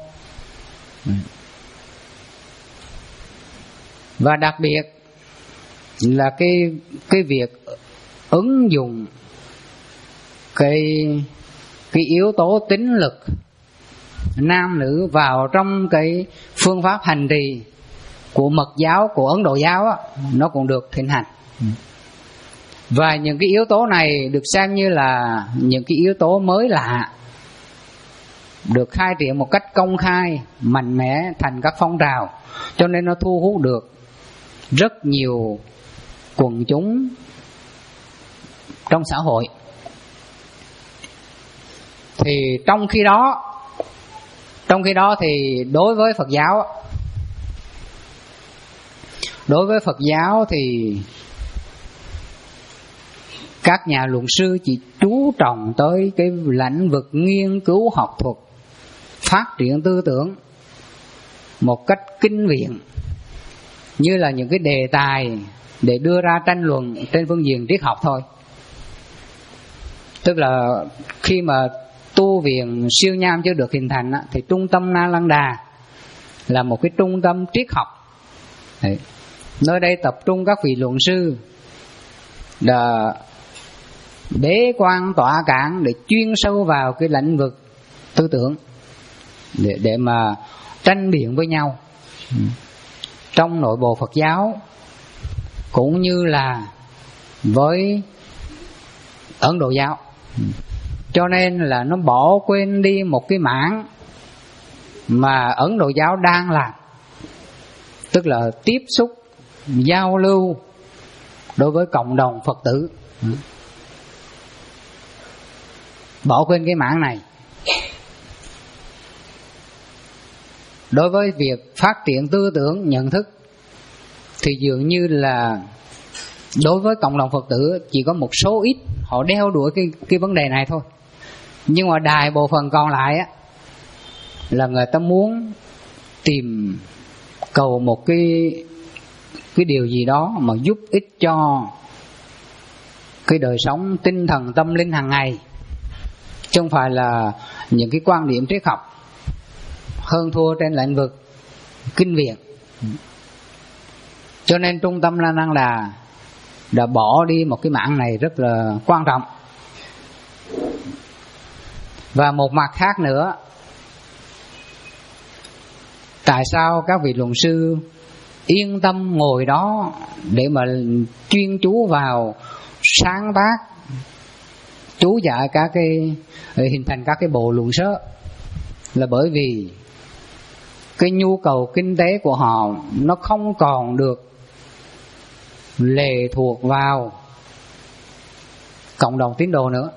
Và đặc biệt là cái cái việc ứng dụng cái cái yếu tố tính lực nam nữ vào trong cái phương pháp hành trì của mật giáo, của Ấn Độ giáo á, nó cũng được thịnh hành. Và những cái yếu tố này được xem như là những cái yếu tố mới lạ, được khai triển một cách công khai, mạnh mẽ thành các phong trào, cho nên nó thu hút được rất nhiều quần chúng trong xã hội. Thì trong khi đó, trong khi đó thì đối với Phật giáo, đối với Phật giáo thì các nhà luận sư chỉ chú trọng tới cái lĩnh vực nghiên cứu học thuật, phát triển tư tưởng một cách kinh viện, như là những cái đề tài để đưa ra tranh luận trên phương diện triết học thôi. Tức là khi mà tu viện Siêu Nham chưa được hình thành á, thì trung tâm Nalanda là một cái trung tâm triết học. Đấy. Nơi đây tập trung các vị luận sư đã bế quan tọa cản để chuyên sâu vào cái lĩnh vực tư tưởng, để, để mà tranh biện với nhau trong nội bộ Phật giáo, cũng như là với Ấn Độ giáo. Cho nên là nó bỏ quên đi một cái mảng mà Ấn Độ giáo đang làm, tức là tiếp xúc, giao lưu đối với cộng đồng Phật tử. Bỏ quên cái mảng này. Đối với việc phát triển tư tưởng, nhận thức thì dường như là đối với cộng đồng Phật tử chỉ có một số ít họ đeo đuổi cái, cái vấn đề này thôi. Nhưng mà đại bộ phận còn lại á, là người ta muốn tìm cầu một cái cái điều gì đó mà giúp ích cho cái đời sống tinh thần tâm linh hàng ngày, chứ không phải là những cái quan điểm triết học hơn thua trên lĩnh vực kinh viện. Cho nên trung tâm La Năng Đà đã bỏ đi một cái mảng này rất là quan trọng. Và một mặt khác nữa, tại sao các vị luận sư yên tâm ngồi đó để mà chuyên chú vào sáng tác, chú giải các cái, hình thành các cái bộ luận sớ, là bởi vì cái nhu cầu kinh tế của họ nó không còn được lệ thuộc vào cộng đồng tín đồ nữa.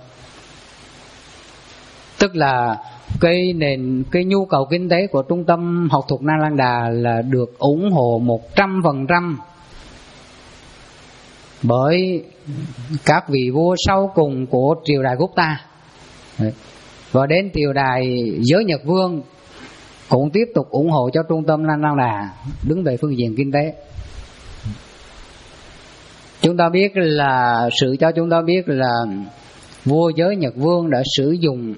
Tức là cái nền cái nhu cầu kinh tế của trung tâm học thuật Nalanda là được ủng hộ một trăm phần trăm bởi các vị vua sau cùng của triều đại Gupta. Và đến triều đại Giới Nhật Vương cũng tiếp tục ủng hộ cho trung tâm Nalanda đứng về phương diện kinh tế. Chúng ta biết là sự cho chúng ta biết là vua Giới Nhật Vương đã sử dụng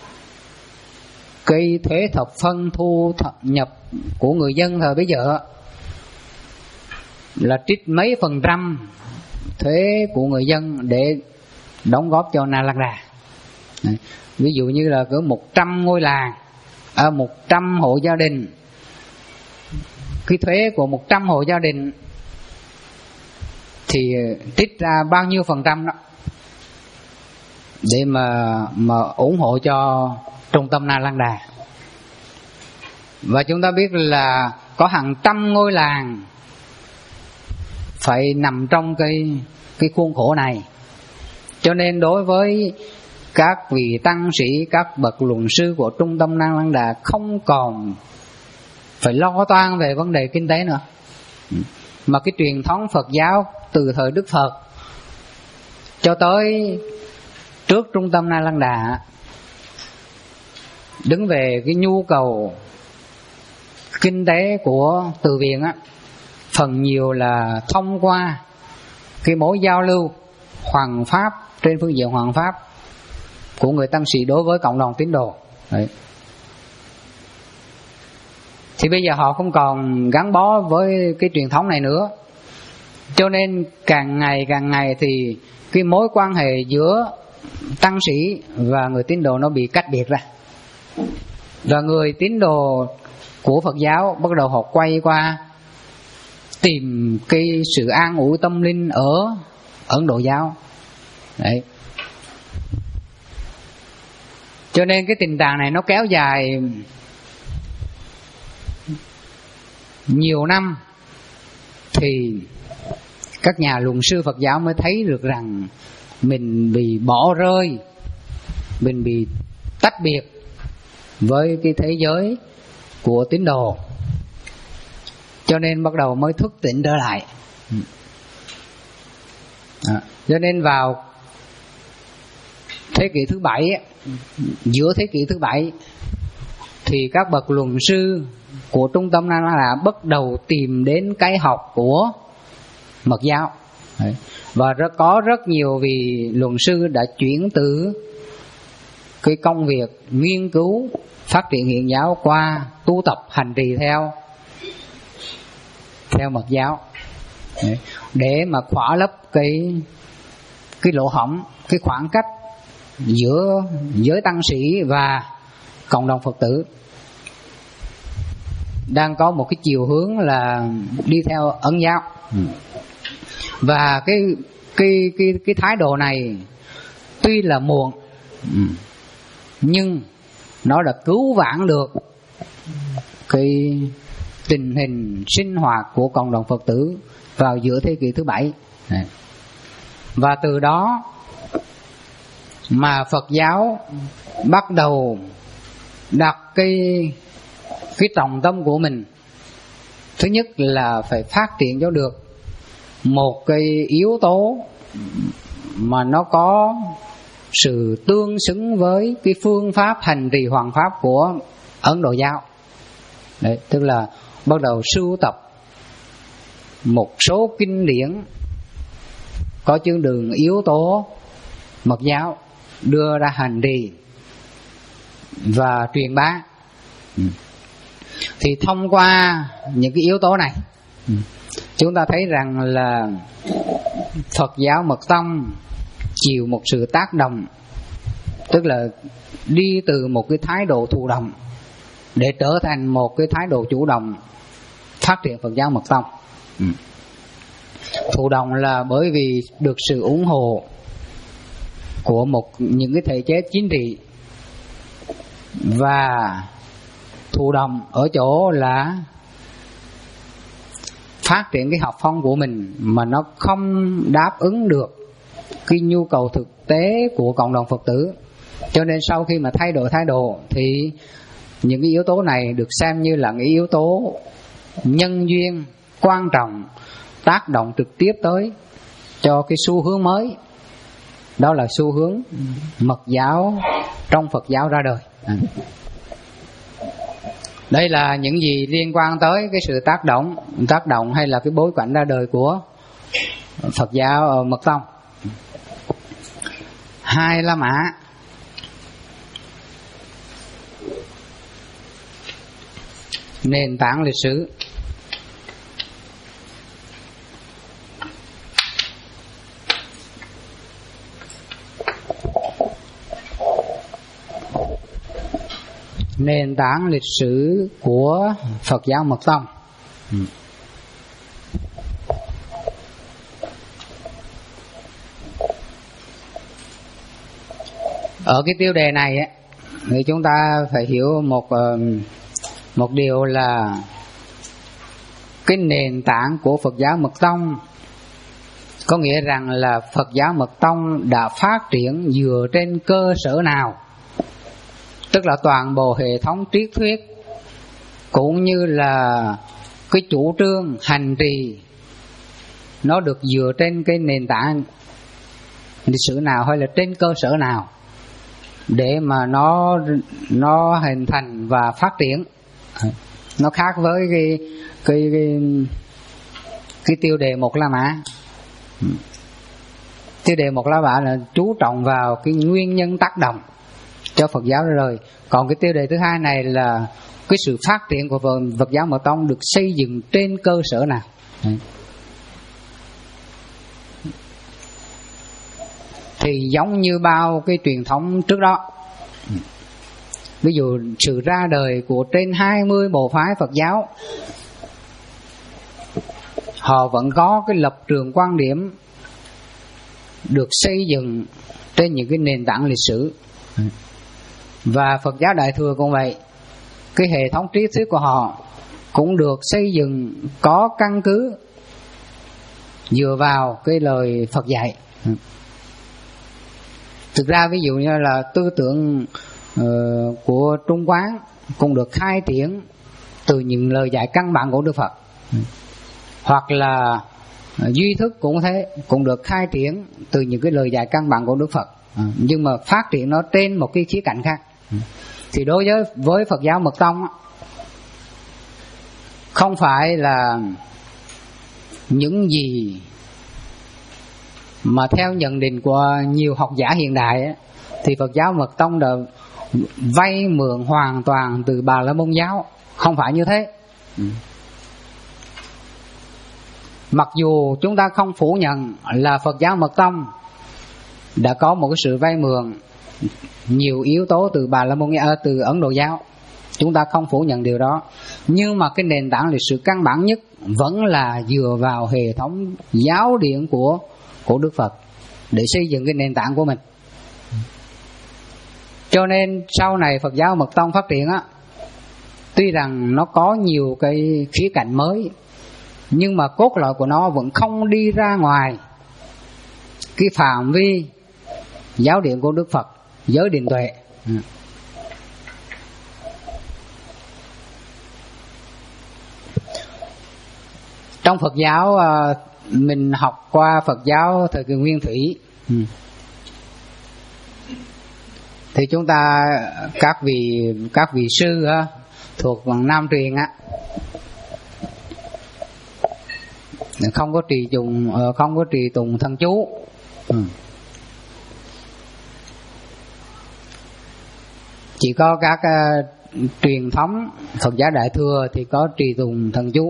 cái thuế thập phân thu thập nhập của người dân thời bấy giờ là trích mấy phần trăm thuế của người dân để đóng góp cho Nalanda. Ví dụ như là cỡ một trăm ngôi làng, à, một trăm hộ gia đình, cái thuế của một trăm hộ gia đình thì trích ra bao nhiêu phần trăm đó để mà mà ủng hộ cho trung tâm Nalanda. Và chúng ta biết là có hàng trăm ngôi làng phải nằm trong cái cái khuôn khổ này. Cho nên đối với các vị tăng sĩ, các bậc luận sư của trung tâm Nalanda không còn phải lo toan về vấn đề kinh tế nữa, mà cái truyền thống Phật giáo từ thời Đức Phật cho tới trước trung tâm Nalanda đứng về cái nhu cầu kinh tế của từ viện á, phần nhiều là thông qua cái mối giao lưu hoằng pháp trên phương diện hoằng pháp của người tăng sĩ đối với cộng đồng tín đồ. Đấy. Thì bây giờ họ không còn gắn bó với cái truyền thống này nữa, cho nên càng ngày càng ngày thì cái mối quan hệ giữa tăng sĩ và người tín đồ nó bị cách biệt ra. Và người tín đồ của Phật giáo bắt đầu họ quay qua tìm cái sự an ủi tâm linh ở Ấn Độ giáo. Đấy. Cho nên cái tình trạng này nó kéo dài nhiều năm, thì các nhà luận sư Phật giáo mới thấy được rằng mình bị bỏ rơi, mình bị tách biệt với cái thế giới của tín đồ. Cho nên bắt đầu mới thức tỉnh trở lại. À, cho nên vào thế kỷ thứ bảy, giữa thế kỷ thứ bảy, thì các bậc luận sư của trung tâm Nalanda bắt đầu tìm đến cái học của Mật giáo. Đấy. Và rất, có rất nhiều vị luận sư đã chuyển từ cái công việc nghiên cứu phát triển hiện giáo qua tu tập hành trì theo theo Mật giáo. Đấy. Để mà khỏa lấp cái cái lỗ hổng, cái khoảng cách giữa giới tăng sĩ và cộng đồng Phật tử đang có một cái chiều hướng là đi theo Ấn giáo. Và cái cái cái cái thái độ này tuy là muộn, nhưng nó đã cứu vãn được cái tình hình sinh hoạt của cộng đồng Phật tử vào giữa thế kỷ thứ bảy. Và từ đó mà Phật giáo bắt đầu đặt cái cái trọng tâm của mình, thứ nhất là phải phát triển cho được một cái yếu tố mà nó có sự tương xứng với cái phương pháp hành trì hoằng pháp của Ấn Độ giáo. Đấy, tức là bắt đầu sưu tập một số kinh điển có chương đường yếu tố Mật giáo đưa ra hành trì và truyền bá. Thì thông qua những cái yếu tố này, chúng ta thấy rằng là Phật giáo Mật tông chịu một sự tác động, tức là đi từ một cái thái độ thụ động để trở thành một cái thái độ chủ động phát triển Phật giáo Mật tông. Thụ động là bởi vì được sự ủng hộ của một những cái thể chế chính trị, và thụ động ở chỗ là phát triển cái học phong của mình mà nó không đáp ứng được cái nhu cầu thực tế của cộng đồng Phật tử. Cho nên sau khi mà thay đổi thái độ thì những cái yếu tố này được xem như là cái yếu tố nhân duyên quan trọng, tác động trực tiếp tới cho cái xu hướng mới, đó là xu hướng Mật giáo trong Phật giáo ra đời. Đây là những gì liên quan tới cái sự tác động tác động hay là cái bối cảnh ra đời của Phật giáo ở Mật tông. Hai La Mã. Nền tảng lịch sử. nền tảng lịch sử của Phật giáo Mật Tông. Ở cái tiêu đề này ấy, thì chúng ta phải hiểu một một điều là cái nền tảng của Phật giáo Mật Tông có nghĩa rằng là Phật giáo Mật Tông đã phát triển dựa trên cơ sở nào, tức là toàn bộ hệ thống triết thuyết cũng như là cái chủ trương hành trì nó được dựa trên cái nền tảng lịch sử nào hay là trên cơ sở nào để mà nó nó hình thành và phát triển. Nó khác với cái cái cái, cái tiêu đề Một La Mã. Tiêu đề Một La Mã là chú trọng vào cái nguyên nhân tác động cho Phật giáo rồi. Còn cái tiêu đề thứ hai này là cái sự phát triển của Phật giáo Mật Tông được xây dựng trên cơ sở nào. Thì giống như bao cái truyền thống trước đó, ví dụ sự ra đời của trên hai mươi bộ phái Phật giáo, họ vẫn có cái lập trường quan điểm được xây dựng trên những cái nền tảng lịch sử. Và Phật giáo Đại Thừa cũng vậy, cái hệ thống triết thuyết của họ cũng được xây dựng có căn cứ dựa vào cái lời Phật dạy. Thực ra ví dụ như là tư tưởng uh, của Trung Quán cũng được khai triển từ những lời dạy căn bản của Đức Phật. Hoặc là uh, duy thức cũng thế, cũng được khai triển từ những cái lời dạy căn bản của Đức Phật, uh, nhưng mà phát triển nó trên một cái khía cạnh khác. uh. Thì đối với với Phật giáo Mật Tông, không phải là những gì mà theo nhận định của nhiều học giả hiện đại ấy, thì Phật giáo Mật Tông đã vay mượn hoàn toàn từ Bà La Môn giáo. Không phải như thế. Mặc dù chúng ta không phủ nhận là Phật giáo Mật Tông đã có một cái sự vay mượn nhiều yếu tố từ Bà La Môn giáo, từ Ấn Độ giáo, chúng ta không phủ nhận điều đó, nhưng mà cái nền tảng lịch sử căn bản nhất vẫn là dựa vào hệ thống giáo điển của của Đức Phật để xây dựng cái nền tảng của mình. Cho nên sau này Phật giáo Mật Tông phát triển á, tuy rằng nó có nhiều cái khía cạnh mới, nhưng mà cốt lõi của nó vẫn không đi ra ngoài cái phạm vi giáo điển của Đức Phật, giới định tuệ. Trong Phật giáo, mình học qua Phật giáo thời kỳ Nguyên Thủy, thì chúng ta các vị các vị sư á, thuộc Nam truyền á, không có trì trùng không có trì tùng thân chú. Chỉ có các uh, truyền thống Phật giáo Đại Thừa thì có trì tùng thần chú.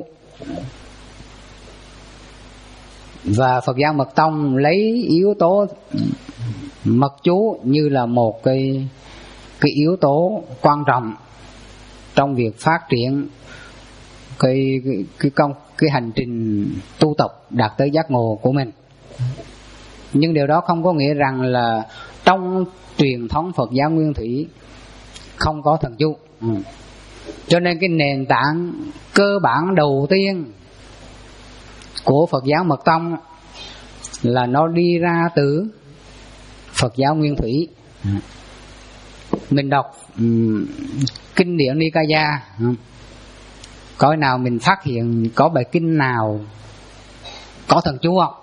Và Phật giáo Mật Tông lấy yếu tố mật chú như là một cái cái yếu tố quan trọng trong việc phát triển cái cái cái công cái hành trình tu tập đạt tới giác ngộ của mình. Nhưng điều đó không có nghĩa rằng là trong truyền thống Phật giáo Nguyên Thủy không có thần chú. Ừ. Cho nên cái nền tảng cơ bản đầu tiên của Phật giáo Mật Tông là nó đi ra từ Phật giáo Nguyên Thủy. Ừ. Mình đọc um, kinh điển Nikaya, ừ. Coi nào mình phát hiện có bài kinh nào có thần chú không?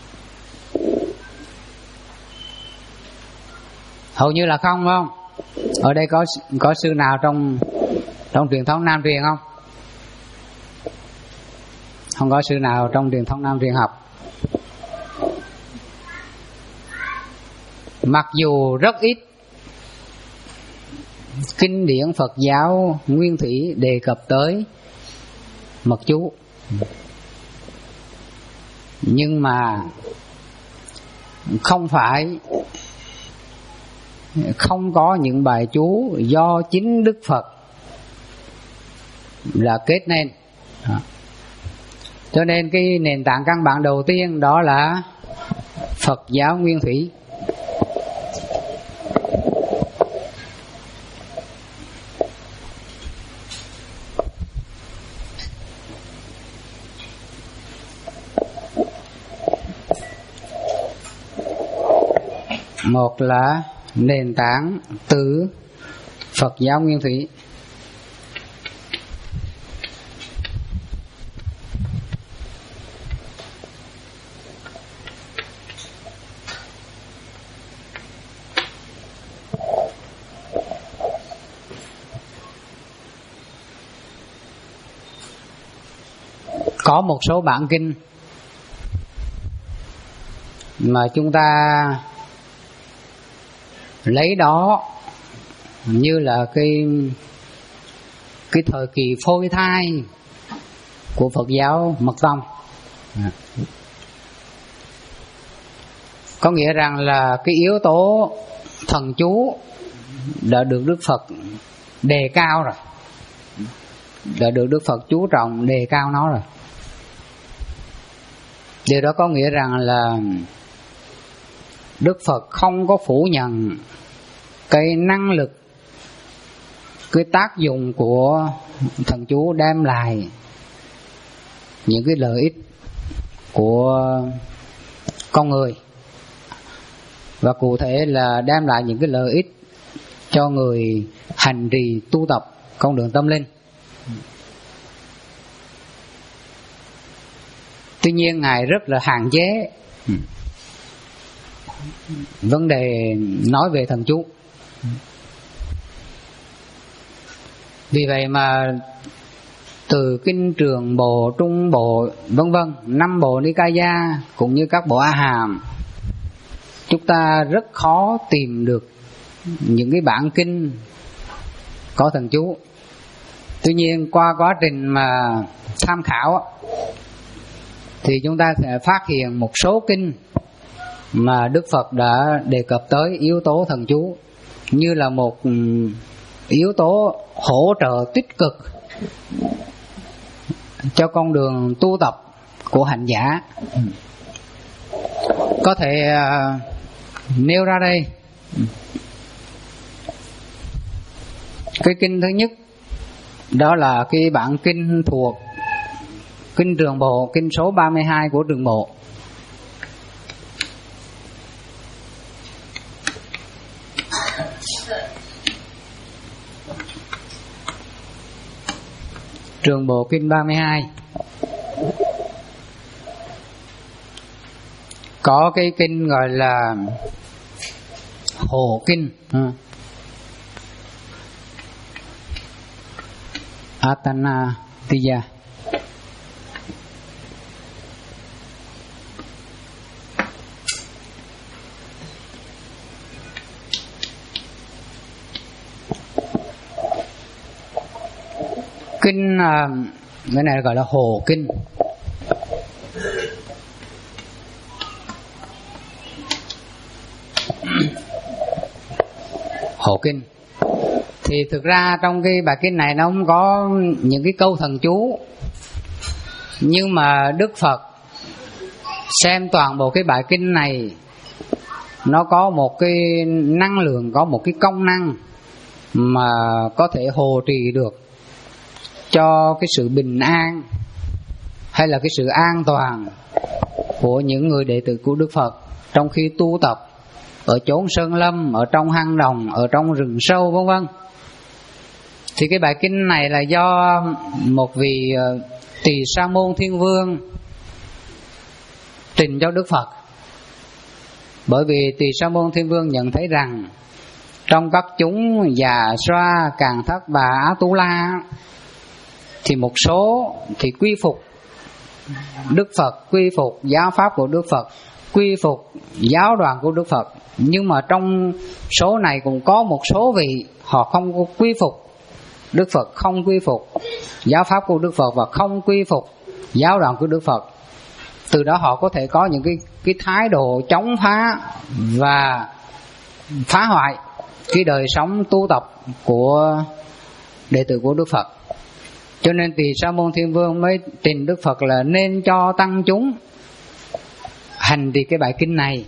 Hầu như là không, không? Ở đây có có sư nào trong trong truyền thống Nam truyền không? Không có sư nào trong truyền thống Nam truyền học. Mặc dù rất ít kinh điển Phật giáo Nguyên Thủy đề cập tới mật chú, nhưng mà không phải không có những bài chú do chính Đức Phật là kết nên. Cho nên cái nền tảng căn bản đầu tiên đó là Phật giáo nguyên thủy. Một là nền tảng từ Phật giáo nguyên thủy. Có một số bản kinh mà chúng ta lấy đó như là cái cái thời kỳ phôi thai của Phật giáo Mật Tông. Có nghĩa rằng là cái yếu tố thần chú đã được Đức Phật đề cao rồi, đã được Đức Phật chú trọng đề cao nó rồi. Điều đó có nghĩa rằng là Đức Phật không có phủ nhận cái năng lực, cái tác dụng của thần chú đem lại những cái lợi ích của con người, và cụ thể là đem lại những cái lợi ích cho người hành trì tu tập con đường tâm linh. Tuy nhiên Ngài rất là hạn chế vấn đề nói về thần chú. Vì vậy mà từ kinh Trường Bộ, Trung Bộ, vân vân, năm bộ Nikaya cũng như các bộ A Hàm, chúng ta rất khó tìm được những cái bản kinh có thần chú. Tuy nhiên qua quá trình mà tham khảo thì chúng ta sẽ phát hiện một số kinh mà Đức Phật đã đề cập tới yếu tố thần chú như là một yếu tố hỗ trợ tích cực cho con đường tu tập của hành giả. Có thể uh, nêu ra đây cái kinh thứ nhất, đó là cái bản kinh thuộc kinh Trường Bộ, kinh số ba mươi hai của Trường Bộ. Trường Bộ kinh ba mươi hai có cái kinh gọi là Hồ Kinh, Atanatiya. Kinh cái này gọi là Hồ Kinh. Hồ Kinh thì thực ra trong cái bài kinh này nó không có những cái câu thần chú, nhưng mà Đức Phật xem toàn bộ cái bài kinh này nó có một cái năng lượng, có một cái công năng mà có thể hộ trì được cho cái sự bình an hay là cái sự an toàn của những người đệ tử của Đức Phật trong khi tu tập ở chốn sơn lâm, ở trong hang đồng, ở trong rừng sâu vân vân. Thì cái bài kinh này là do một vị Tỳ Sa Môn Thiên Vương trình cho Đức Phật. Bởi vì Tỳ Sa Môn Thiên Vương nhận thấy rằng trong các chúng Già Xoa, Càn Thất và Á Tu La thì một số thì quy phục Đức Phật, quy phục giáo pháp của Đức Phật, quy phục giáo đoàn của Đức Phật, nhưng mà trong số này cũng có một số vị họ không có quy phục Đức Phật, không quy phục giáo pháp của Đức Phật và không quy phục giáo đoàn của Đức Phật. Từ đó họ có thể có những cái cái thái độ chống phá và phá hoại cái đời sống tu tập của đệ tử của Đức Phật. Cho nên Tỳ Sa Môn Thiên Vương mới trình Đức Phật là nên cho tăng chúng hành trì cái bài kinh này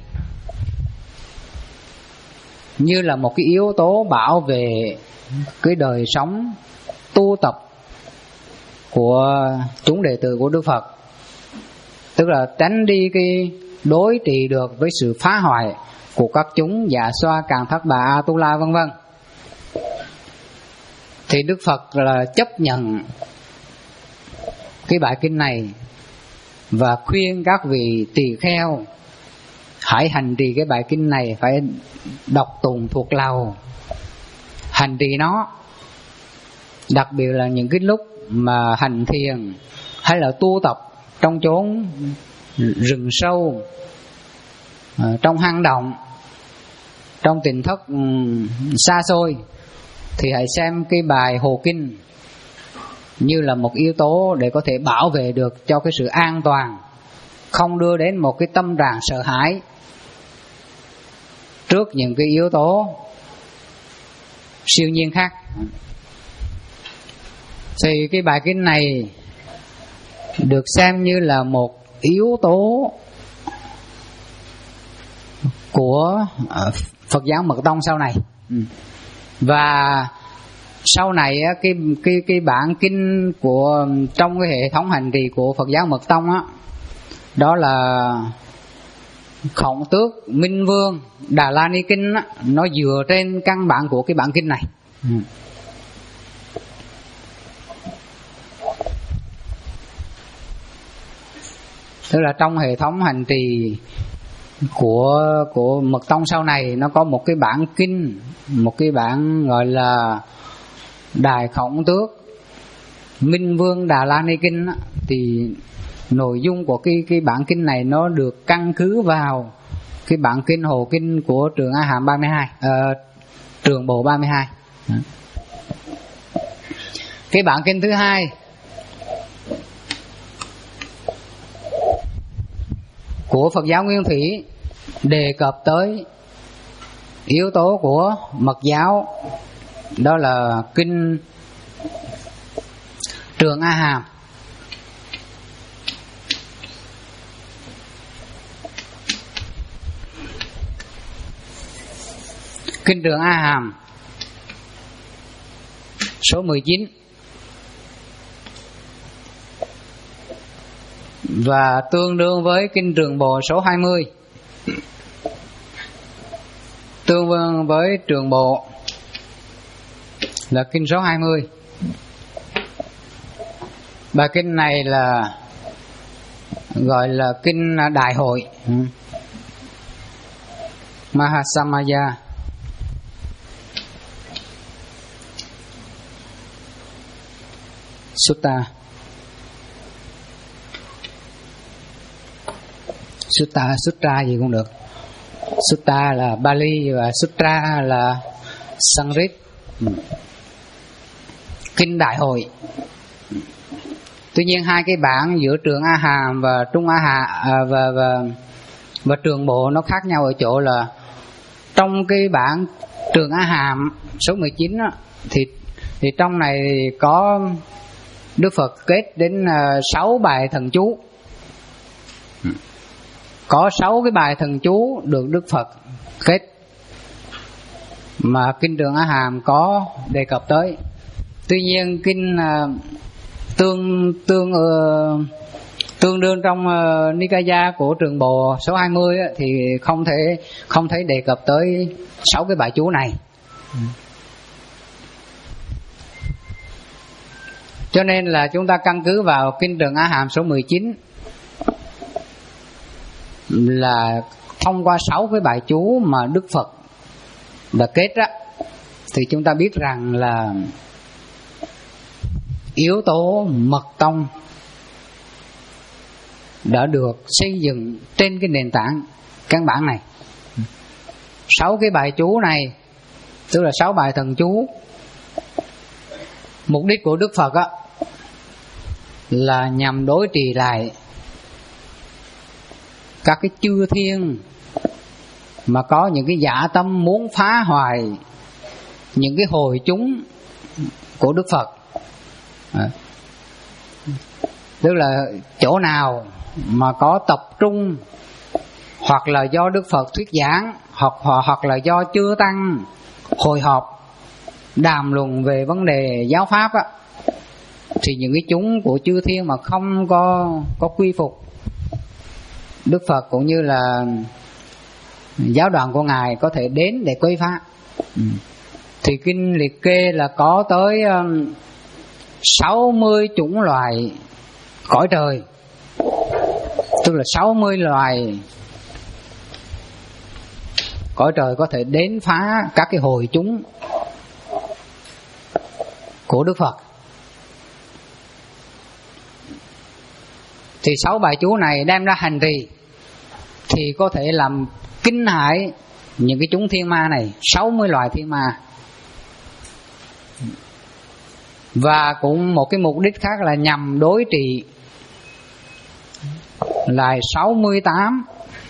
như là một cái yếu tố bảo vệ cái đời sống tu tập của chúng đệ tử của Đức Phật, tức là tránh đi cái đối trị được với sự phá hoại của các chúng Dạ Xoa, Càn Thất Bà, A Tu La vân vân. Thì Đức Phật là chấp nhận cái bài kinh này và khuyên các vị tỳ kheo hãy hành trì cái bài kinh này, phải đọc tụng thuộc lòng, hành trì nó, đặc biệt là những cái lúc mà hành thiền hay là tu tập trong chốn rừng sâu, trong hang động, trong tỉnh thất xa xôi, thì hãy xem cái bài Hồ Kinh như là một yếu tố để có thể bảo vệ được cho cái sự an toàn, không đưa đến một cái tâm trạng sợ hãi trước những cái yếu tố siêu nhiên khác. Thì cái bài kinh này được xem như là một yếu tố của Phật giáo Mật Tông sau này. Và sau này cái cái cái bản kinh của trong cái hệ thống hành trì của Phật giáo Mật Tông á, đó là Khổng Tước Minh Vương Đà La Ni Kinh á, nó dựa trên căn bản của cái bản kinh này. Ừ. Tức là trong hệ thống hành trì của của Mật Tông sau này, nó có một cái bản kinh, một cái bản gọi là Đại Khổng Tước Minh Vương Đà La Ni Kinh á, thì nội dung của cái cái bản kinh này nó được căn cứ vào cái bản kinh Hồ Kinh của Trường A Hàm ba mươi hai, uh, Trường Bộ ba mươi hai. Cái bản kinh thứ hai của Phật giáo Nguyên Thủy đề cập tới yếu tố của Mật giáo, đó là kinh Trường A Hàm. Kinh Trường A Hàm số mười chín và tương đương với kinh Trường Bộ số hai mươi, tương đương với Trường Bộ là kinh số hai mươi. Bài kinh này là gọi là kinh Đại Hội Mahasamaya. Sutta. Sutta, Sutra gì cũng được. Sutta là Bali và Sutra là Sanskrit. Kinh Đại Hội. Tuy nhiên hai cái bản giữa Trường A Hàm và Trung A Hà à, và, và và Trường Bộ nó khác nhau ở chỗ là trong cái bản Trường A Hàm số mười chín đó, thì thì trong này có Đức Phật kết đến sáu bài thần chú. Có sáu cái bài thần chú được Đức Phật kết mà kinh Trường A Hàm có đề cập tới. Tuy nhiên kinh uh, tương tương uh, tương đương trong uh, Nikaya của Trường Bộ số hai mươi á, thì không thể không thể đề cập tới sáu cái bài chú này. Ừ. Cho nên là chúng ta căn cứ vào kinh Trường A Hàm số mười chín là thông qua sáu cái bài chú mà Đức Phật đã kết á, thì chúng ta biết rằng là yếu tố Mật Tông đã được xây dựng trên cái nền tảng căn bản này. Sáu cái bài chú này, tức là sáu bài thần chú, mục đích của Đức Phật á là nhằm đối trị lại các cái chư thiên mà có những cái dã tâm muốn phá hoại những cái hồi chúng của Đức Phật. Tức là chỗ nào mà có tập trung, hoặc là do Đức Phật thuyết giảng, hoặc hoặc là do chư tăng hội họp đàm luận về vấn đề giáo pháp á, thì những cái chúng của chư thiên mà không có có quy phục Đức Phật cũng như là giáo đoàn của Ngài có thể đến để quấy phá. Thì kinh liệt kê là có tới sáu mươi chủng loài cõi trời, tức là sáu mươi loài cõi trời có thể đến phá các cái hội chúng của Đức Phật. Thì sáu bài chú này đem ra hành trì thì có thể làm kinh hãi những cái chúng thiên ma này, sáu mươi loài thiên ma. Và cũng một cái mục đích khác là nhằm đối trị lại sáu mươi tám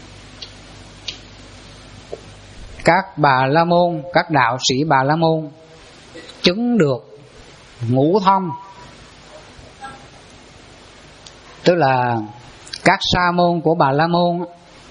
các bà la môn, các đạo sĩ bà la môn chứng được ngũ thông. Tức là các sa môn của bà la môn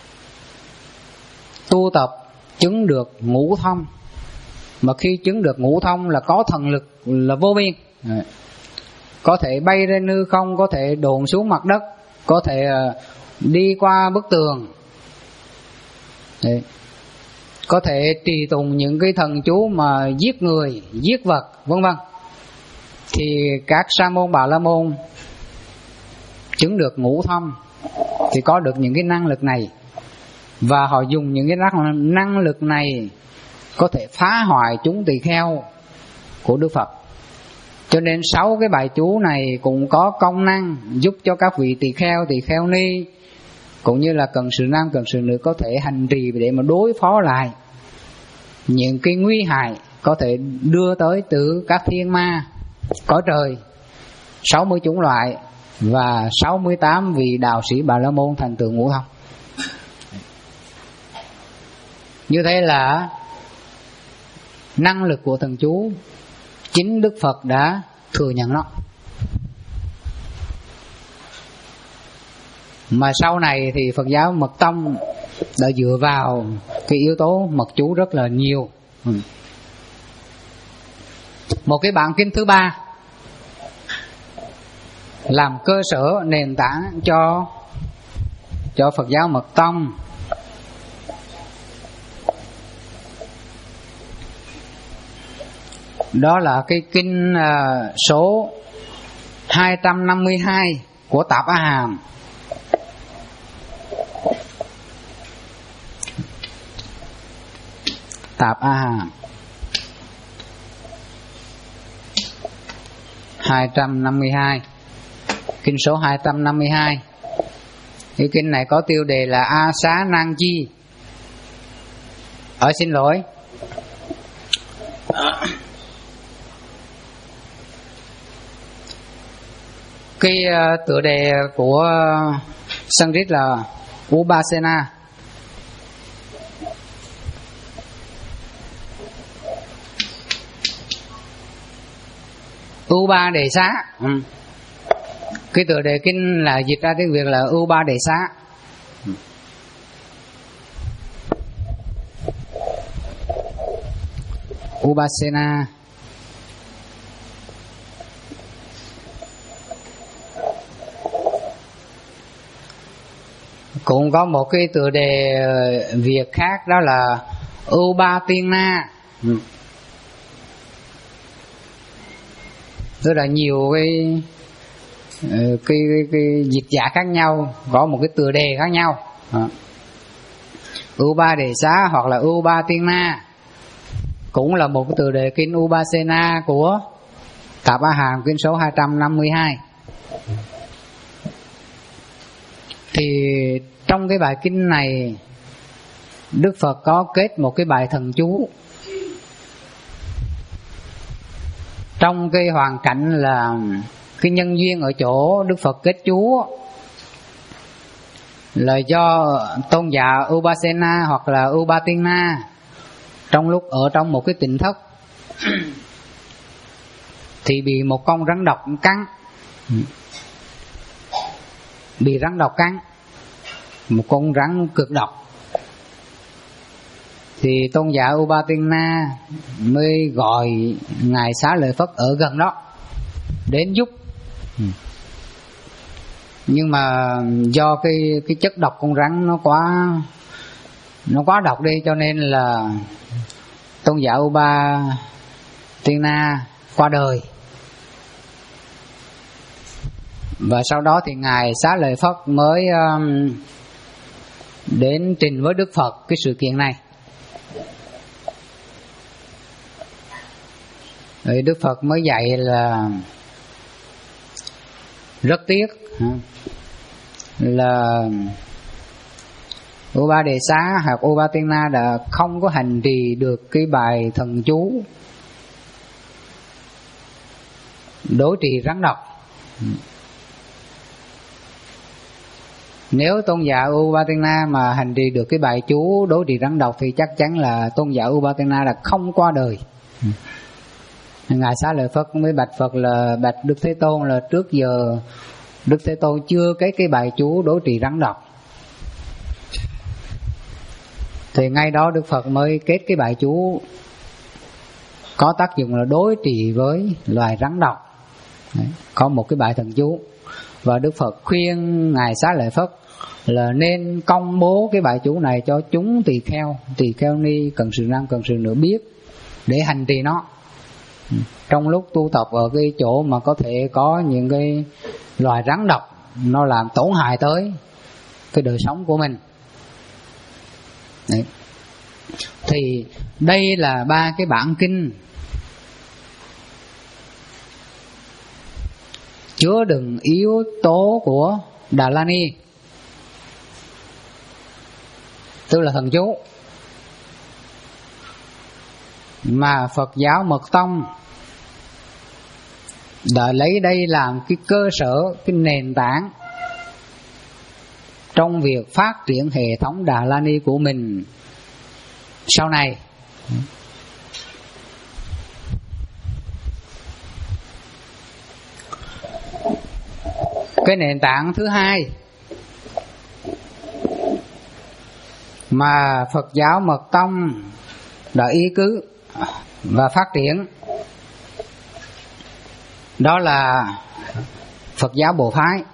tu tập chứng được ngũ thông. Mà khi chứng được ngũ thông là có thần lực là vô biên, có thể bay lên hư không, có thể đồn xuống mặt đất, có thể đi qua bức tường. Đấy. Có thể trì tùng những cái thần chú mà giết người, giết vật, vân vân. Thì các sa môn bà la môn chứng được ngũ thông thì có được những cái năng lực này, và họ dùng những cái năng lực này có thể phá hoại chúng tỳ kheo của Đức Phật. Cho nên sáu cái bài chú này cũng có công năng giúp cho các vị tỳ kheo, tỳ kheo ni cũng như là cận sự nam, cận sự nữ có thể hành trì để mà đối phó lại những cái nguy hại có thể đưa tới từ các thiên ma cõi trời, sáu mươi chủng loại và sáu mươi tám vị đạo sĩ bà la môn thành tựu ngũ thông. Như thế là năng lực của thần chú chính Đức Phật đã thừa nhận nó. Mà sau này thì Phật giáo Mật Tông đã dựa vào cái yếu tố mật chú rất là nhiều. Một cái bản kinh thứ ba làm cơ sở nền tảng cho cho Phật giáo Mật Tông. Đó là cái kinh uh, số hai trăm năm mươi hai của Tạp A Hàm. Tạp A Hàm hai trăm năm mươi hai, kinh số hai trăm năm mươi hai. Cái kinh này có tiêu đề là A Xá Nan Chi. Ở xin lỗi. Cái uh, tựa đề của uh, Sanskrit là Upasena. Upa Đề Xá. Ừ. Cái tựa đề kinh là dịch ra tiếng Việt là Upa Đề Xá. Ừ. Upasena. Cũng có một cái tựa đề Việt khác đó là Upatina. Ừ. Tức là nhiều cái cái, cái, cái dịch giả khác nhau, có một cái tựa đề khác nhau. À. Upa Đề Xá hoặc là Upatina cũng là một cái tựa đề kinh Upasena của Tạp A Hàm, kinh số hai trăm năm mươi hai. Thì trong cái bài kinh này Đức Phật có kết một cái bài thần chú. Trong cái hoàn cảnh là cái nhân duyên ở chỗ Đức Phật kết chú là do tôn giả Upasena hoặc là Upatina trong lúc ở trong một cái tỉnh thất thì bị một con rắn độc cắn. bị rắn độc cắn, một con rắn cực độc. Thì tôn giả Upatina mới gọi ngài Xá Lợi Phất ở gần đó đến giúp. Nhưng mà do cái cái chất độc con rắn nó quá nó quá độc đi, cho nên là tôn giả Upatina qua đời. Và sau đó thì ngài Xá Lợi Phất mới um, đến trình với Đức Phật cái sự kiện này. Rồi Đức Phật mới dạy là rất tiếc là Upadesa hoặc Upatina đã không có hành trì được cái bài thần chú đối trị rắn độc. Nếu tôn giả Upatina mà hành trì được cái bài chú đối trị rắn độc thì chắc chắn là tôn giả Upatina là không qua đời. Ngài Xá Lợi Phất mới bạch Phật là bạch Đức Thế Tôn là trước giờ Đức Thế Tôn chưa cái cái bài chú đối trị rắn độc. Thì ngay đó Đức Phật mới kết cái bài chú có tác dụng là đối trị với loài rắn độc. Đấy, có một cái bài thần chú. Và Đức Phật khuyên ngài Xá Lợi Phất là nên công bố cái bài chú này cho chúng tỳ kheo, tỳ kheo ni cần sự nam cần sự nữ biết để hành trì nó. Trong lúc tu tập ở cái chỗ mà có thể có những cái loài rắn độc nó làm tổn hại tới cái đời sống của mình. Đấy. Thì đây là ba cái bản kinh chứa đựng yếu tố của Đà La Ni, tức là thần chú, mà Phật giáo Mật Tông đã lấy đây làm cái cơ sở, cái nền tảng trong việc phát triển hệ thống Đà La Ni của mình sau này. Cái nền tảng thứ hai mà Phật giáo Mật Tông đã ý cứ và phát triển đó là Phật giáo Bộ Phái.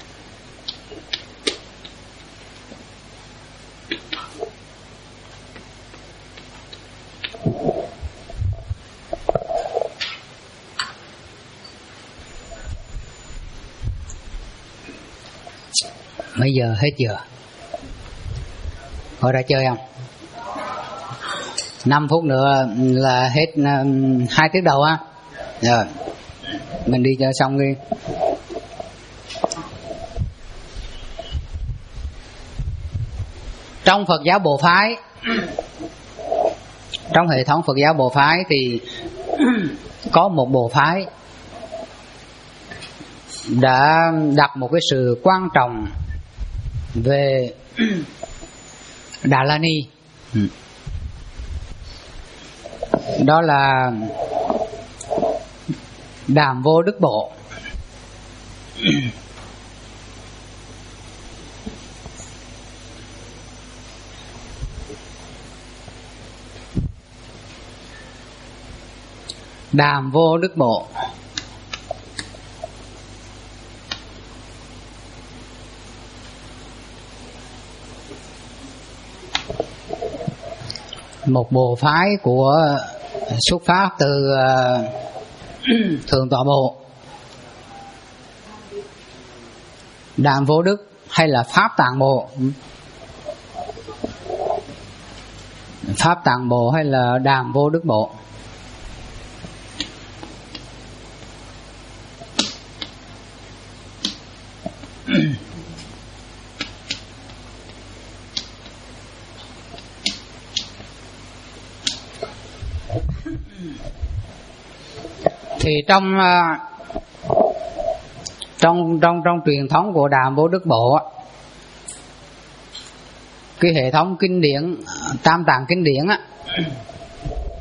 Bây giờ hết giờ. Hồi ra chơi không? năm phút nữa là hết um, hai tiết đầu á. Rồi mình đi cho xong đi. Trong Phật giáo Bộ Phái, trong hệ thống Phật giáo Bộ Phái thì có một bộ phái đã đặt một cái sự quan trọng về Đà La Ni. Đó là Đàm Vô Đức Bộ. Đàm Vô Đức Bộ một bộ phái của xuất phát từ uh, Thượng Tọa Bộ. Đàm Vô Đức hay là Pháp Tạng Bộ, Pháp Tạng Bộ hay là Đàm Vô Đức Bộ. Thì trong trong trong trong truyền thống của Đàm Vô Đức Bộ, cái hệ thống kinh điển Tam Tạng kinh điển á,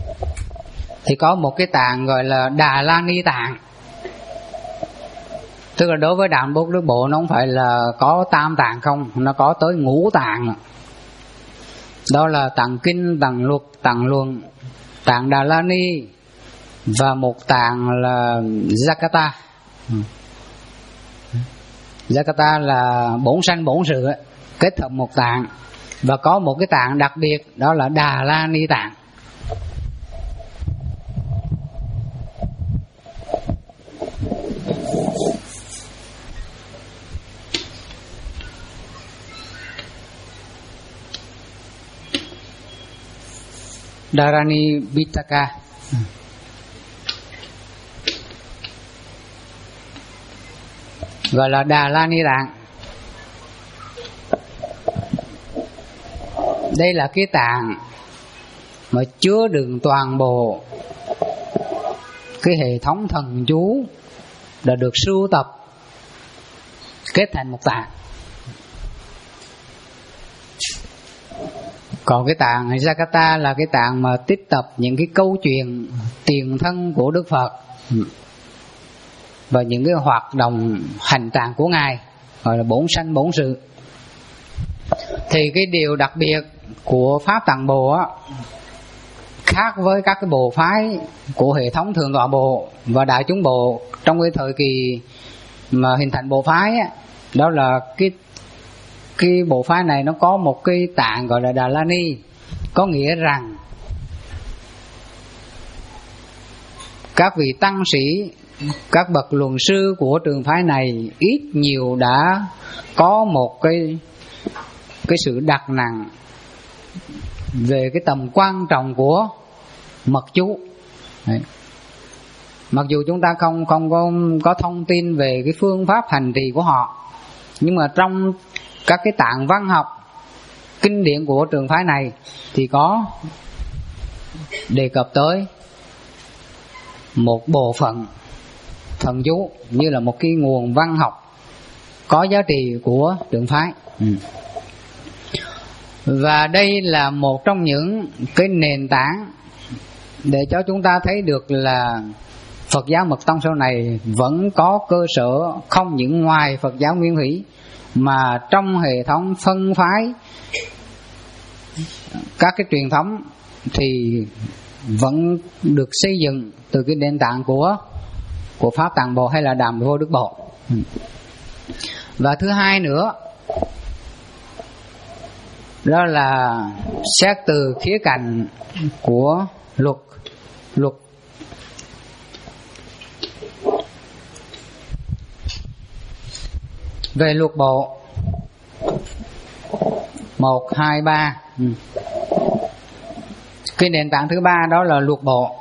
thì có một cái tạng gọi là Đà La Ni tạng. Tức là đối với Đàm Vô Đức Bộ nó không phải là có tam tạng không, nó có tới ngũ tạng. Đó là tạng kinh, tạng luật, tạng luận, tạng Đà La Ni và một tạng là Jakata. Jakata là bổn sanh bổn sự kết hợp một tạng, và có một cái tạng đặc biệt đó là Đà La Ni tạng. Dharani Pitaka. Gọi là Đà La Ni tạng. Đây là cái tạng mà chứa đựng toàn bộ cái hệ thống thần chú đã được sưu tập kết thành một tạng. Còn cái tạng Jakata là cái tạng mà tích tập những cái câu chuyện tiền thân của Đức Phật và những cái hoạt động hành tràng của Ngài, gọi là bổn sanh bổn sự. Thì cái điều đặc biệt của Pháp Tạng Bồ á, khác với các cái bộ phái của hệ thống Thượng Tọa Bộ và Đại Chúng Bộ trong cái thời kỳ mà hình thành bộ phái á, đó là cái cái bộ phái này nó có một cái tạng gọi là Đà La Ni, có nghĩa rằng các vị tăng sĩ, các bậc luận sư của trường phái này ít nhiều đã có một cái cái sự đặt nặng về cái tầm quan trọng của mật chú. Đấy. Mặc dù chúng ta không không có có thông tin về cái phương pháp hành trì của họ, nhưng mà trong các cái tạng văn học kinh điển của trường phái này thì có đề cập tới một bộ phận thần chú như là một cái nguồn văn học có giá trị của trường phái. Ừ. Và đây là một trong những cái nền tảng để cho chúng ta thấy được là Phật giáo Mật Tông sau này vẫn có cơ sở không những ngoài Phật giáo Nguyên Thủy, mà trong hệ thống phân phái các cái truyền thống thì vẫn được xây dựng từ cái nền tảng của của Pháp Tạng Bồ hay là Đàm Vô Đức Bộ. Và thứ hai nữa, đó là xét từ khía cạnh của luật luật về luật bộ một, hai, ba. Ừ. Cái nền tảng thứ ba đó là luật bộ.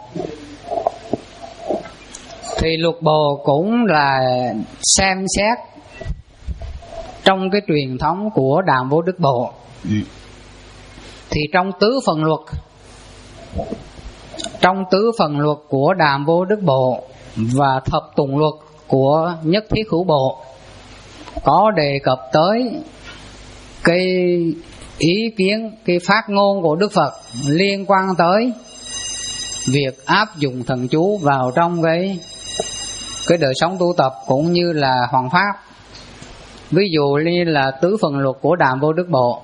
Thì luật bộ cũng là xem xét trong cái truyền thống của Đàm Vô Đức Bộ. Ừ. Thì trong tứ phần luật, trong tứ phần luật của Đàm Vô Đức Bộ và thập tùng luật của Nhất Thiết Hữu Bộ có đề cập tới cái ý kiến, cái phát ngôn của Đức Phật liên quan tới việc áp dụng thần chú vào trong cái cái đời sống tu tập cũng như là hoằng pháp. Ví dụ như là tứ phần luật của Đàm Vô Đức Bộ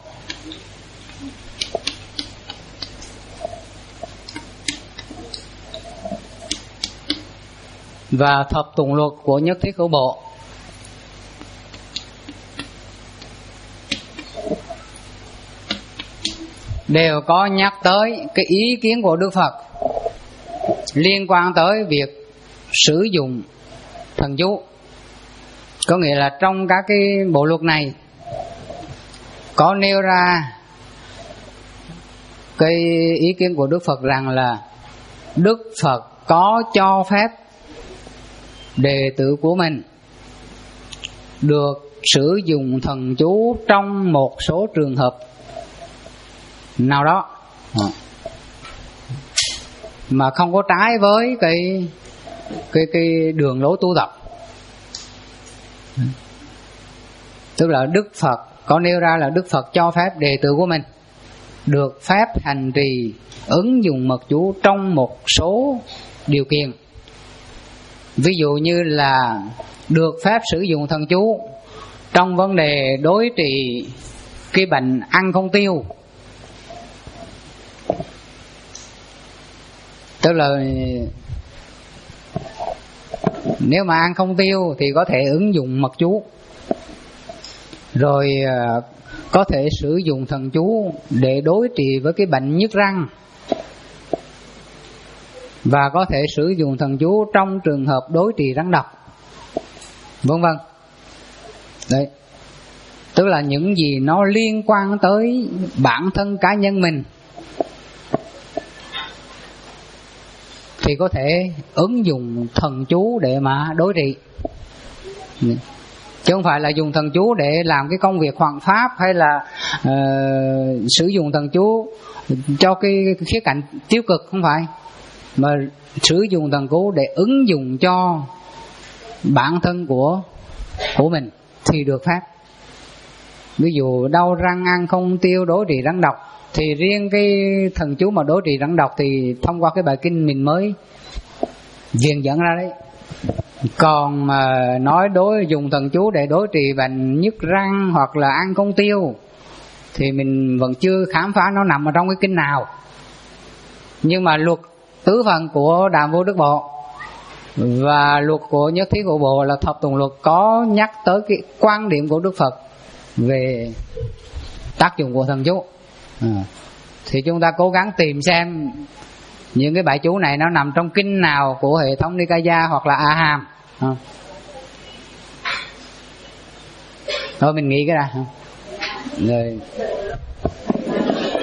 và thập tùng luật của Nhất Thiết Hữu Bộ đều có nhắc tới cái ý kiến của Đức Phật liên quan tới việc sử dụng thần chú. Có nghĩa là trong các cái bộ luật này có nêu ra cái ý kiến của Đức Phật rằng là Đức Phật có cho phép đệ tử của mình được sử dụng thần chú trong một số trường hợp nào đó mà không có trái với cái cái cái đường lối tu tập. Tức là Đức Phật có nêu ra là Đức Phật cho phép đệ tử của mình được phép hành trì ứng dụng mật chú trong một số điều kiện. Ví dụ như là được phép sử dụng thần chú trong vấn đề đối trị cái bệnh ăn không tiêu. Tức là nếu mà ăn không tiêu thì có thể ứng dụng mật chú, rồi có thể sử dụng thần chú để đối trị với cái bệnh nhức răng, và có thể sử dụng thần chú trong trường hợp đối trị rắn độc, vân vân. Đấy, tức là những gì nó liên quan tới bản thân cá nhân mình thì có thể ứng dụng thần chú để mà đối trị, chứ không phải là dùng thần chú để làm cái công việc hoằng pháp, hay là uh, sử dụng thần chú cho cái khía cạnh tiêu cực, không phải, mà sử dụng thần chú để ứng dụng cho bản thân của của mình thì được phép. Ví dụ đau răng, ăn không tiêu, đối trị rắn độc, thì riêng cái thần chú mà đối trị rắn độc thì thông qua cái bài kinh mình mới viện dẫn ra đấy. Còn mà nói đối dùng thần chú để đối trị bệnh nhức răng hoặc là ăn không tiêu thì mình vẫn chưa khám phá nó nằm ở trong cái kinh nào. Nhưng mà luật tứ phần của Đàm Vô Đức Bộ và luật của Nhất Thiết của Bộ là thập tùng luật có nhắc tới cái quan điểm của Đức Phật về tác dụng của thần chú. À, thì chúng ta cố gắng tìm xem những cái bài chú này nó nằm trong kinh nào của hệ thống Nikaya hoặc là A Hàm. À, thôi mình nghĩ cái ra. Rồi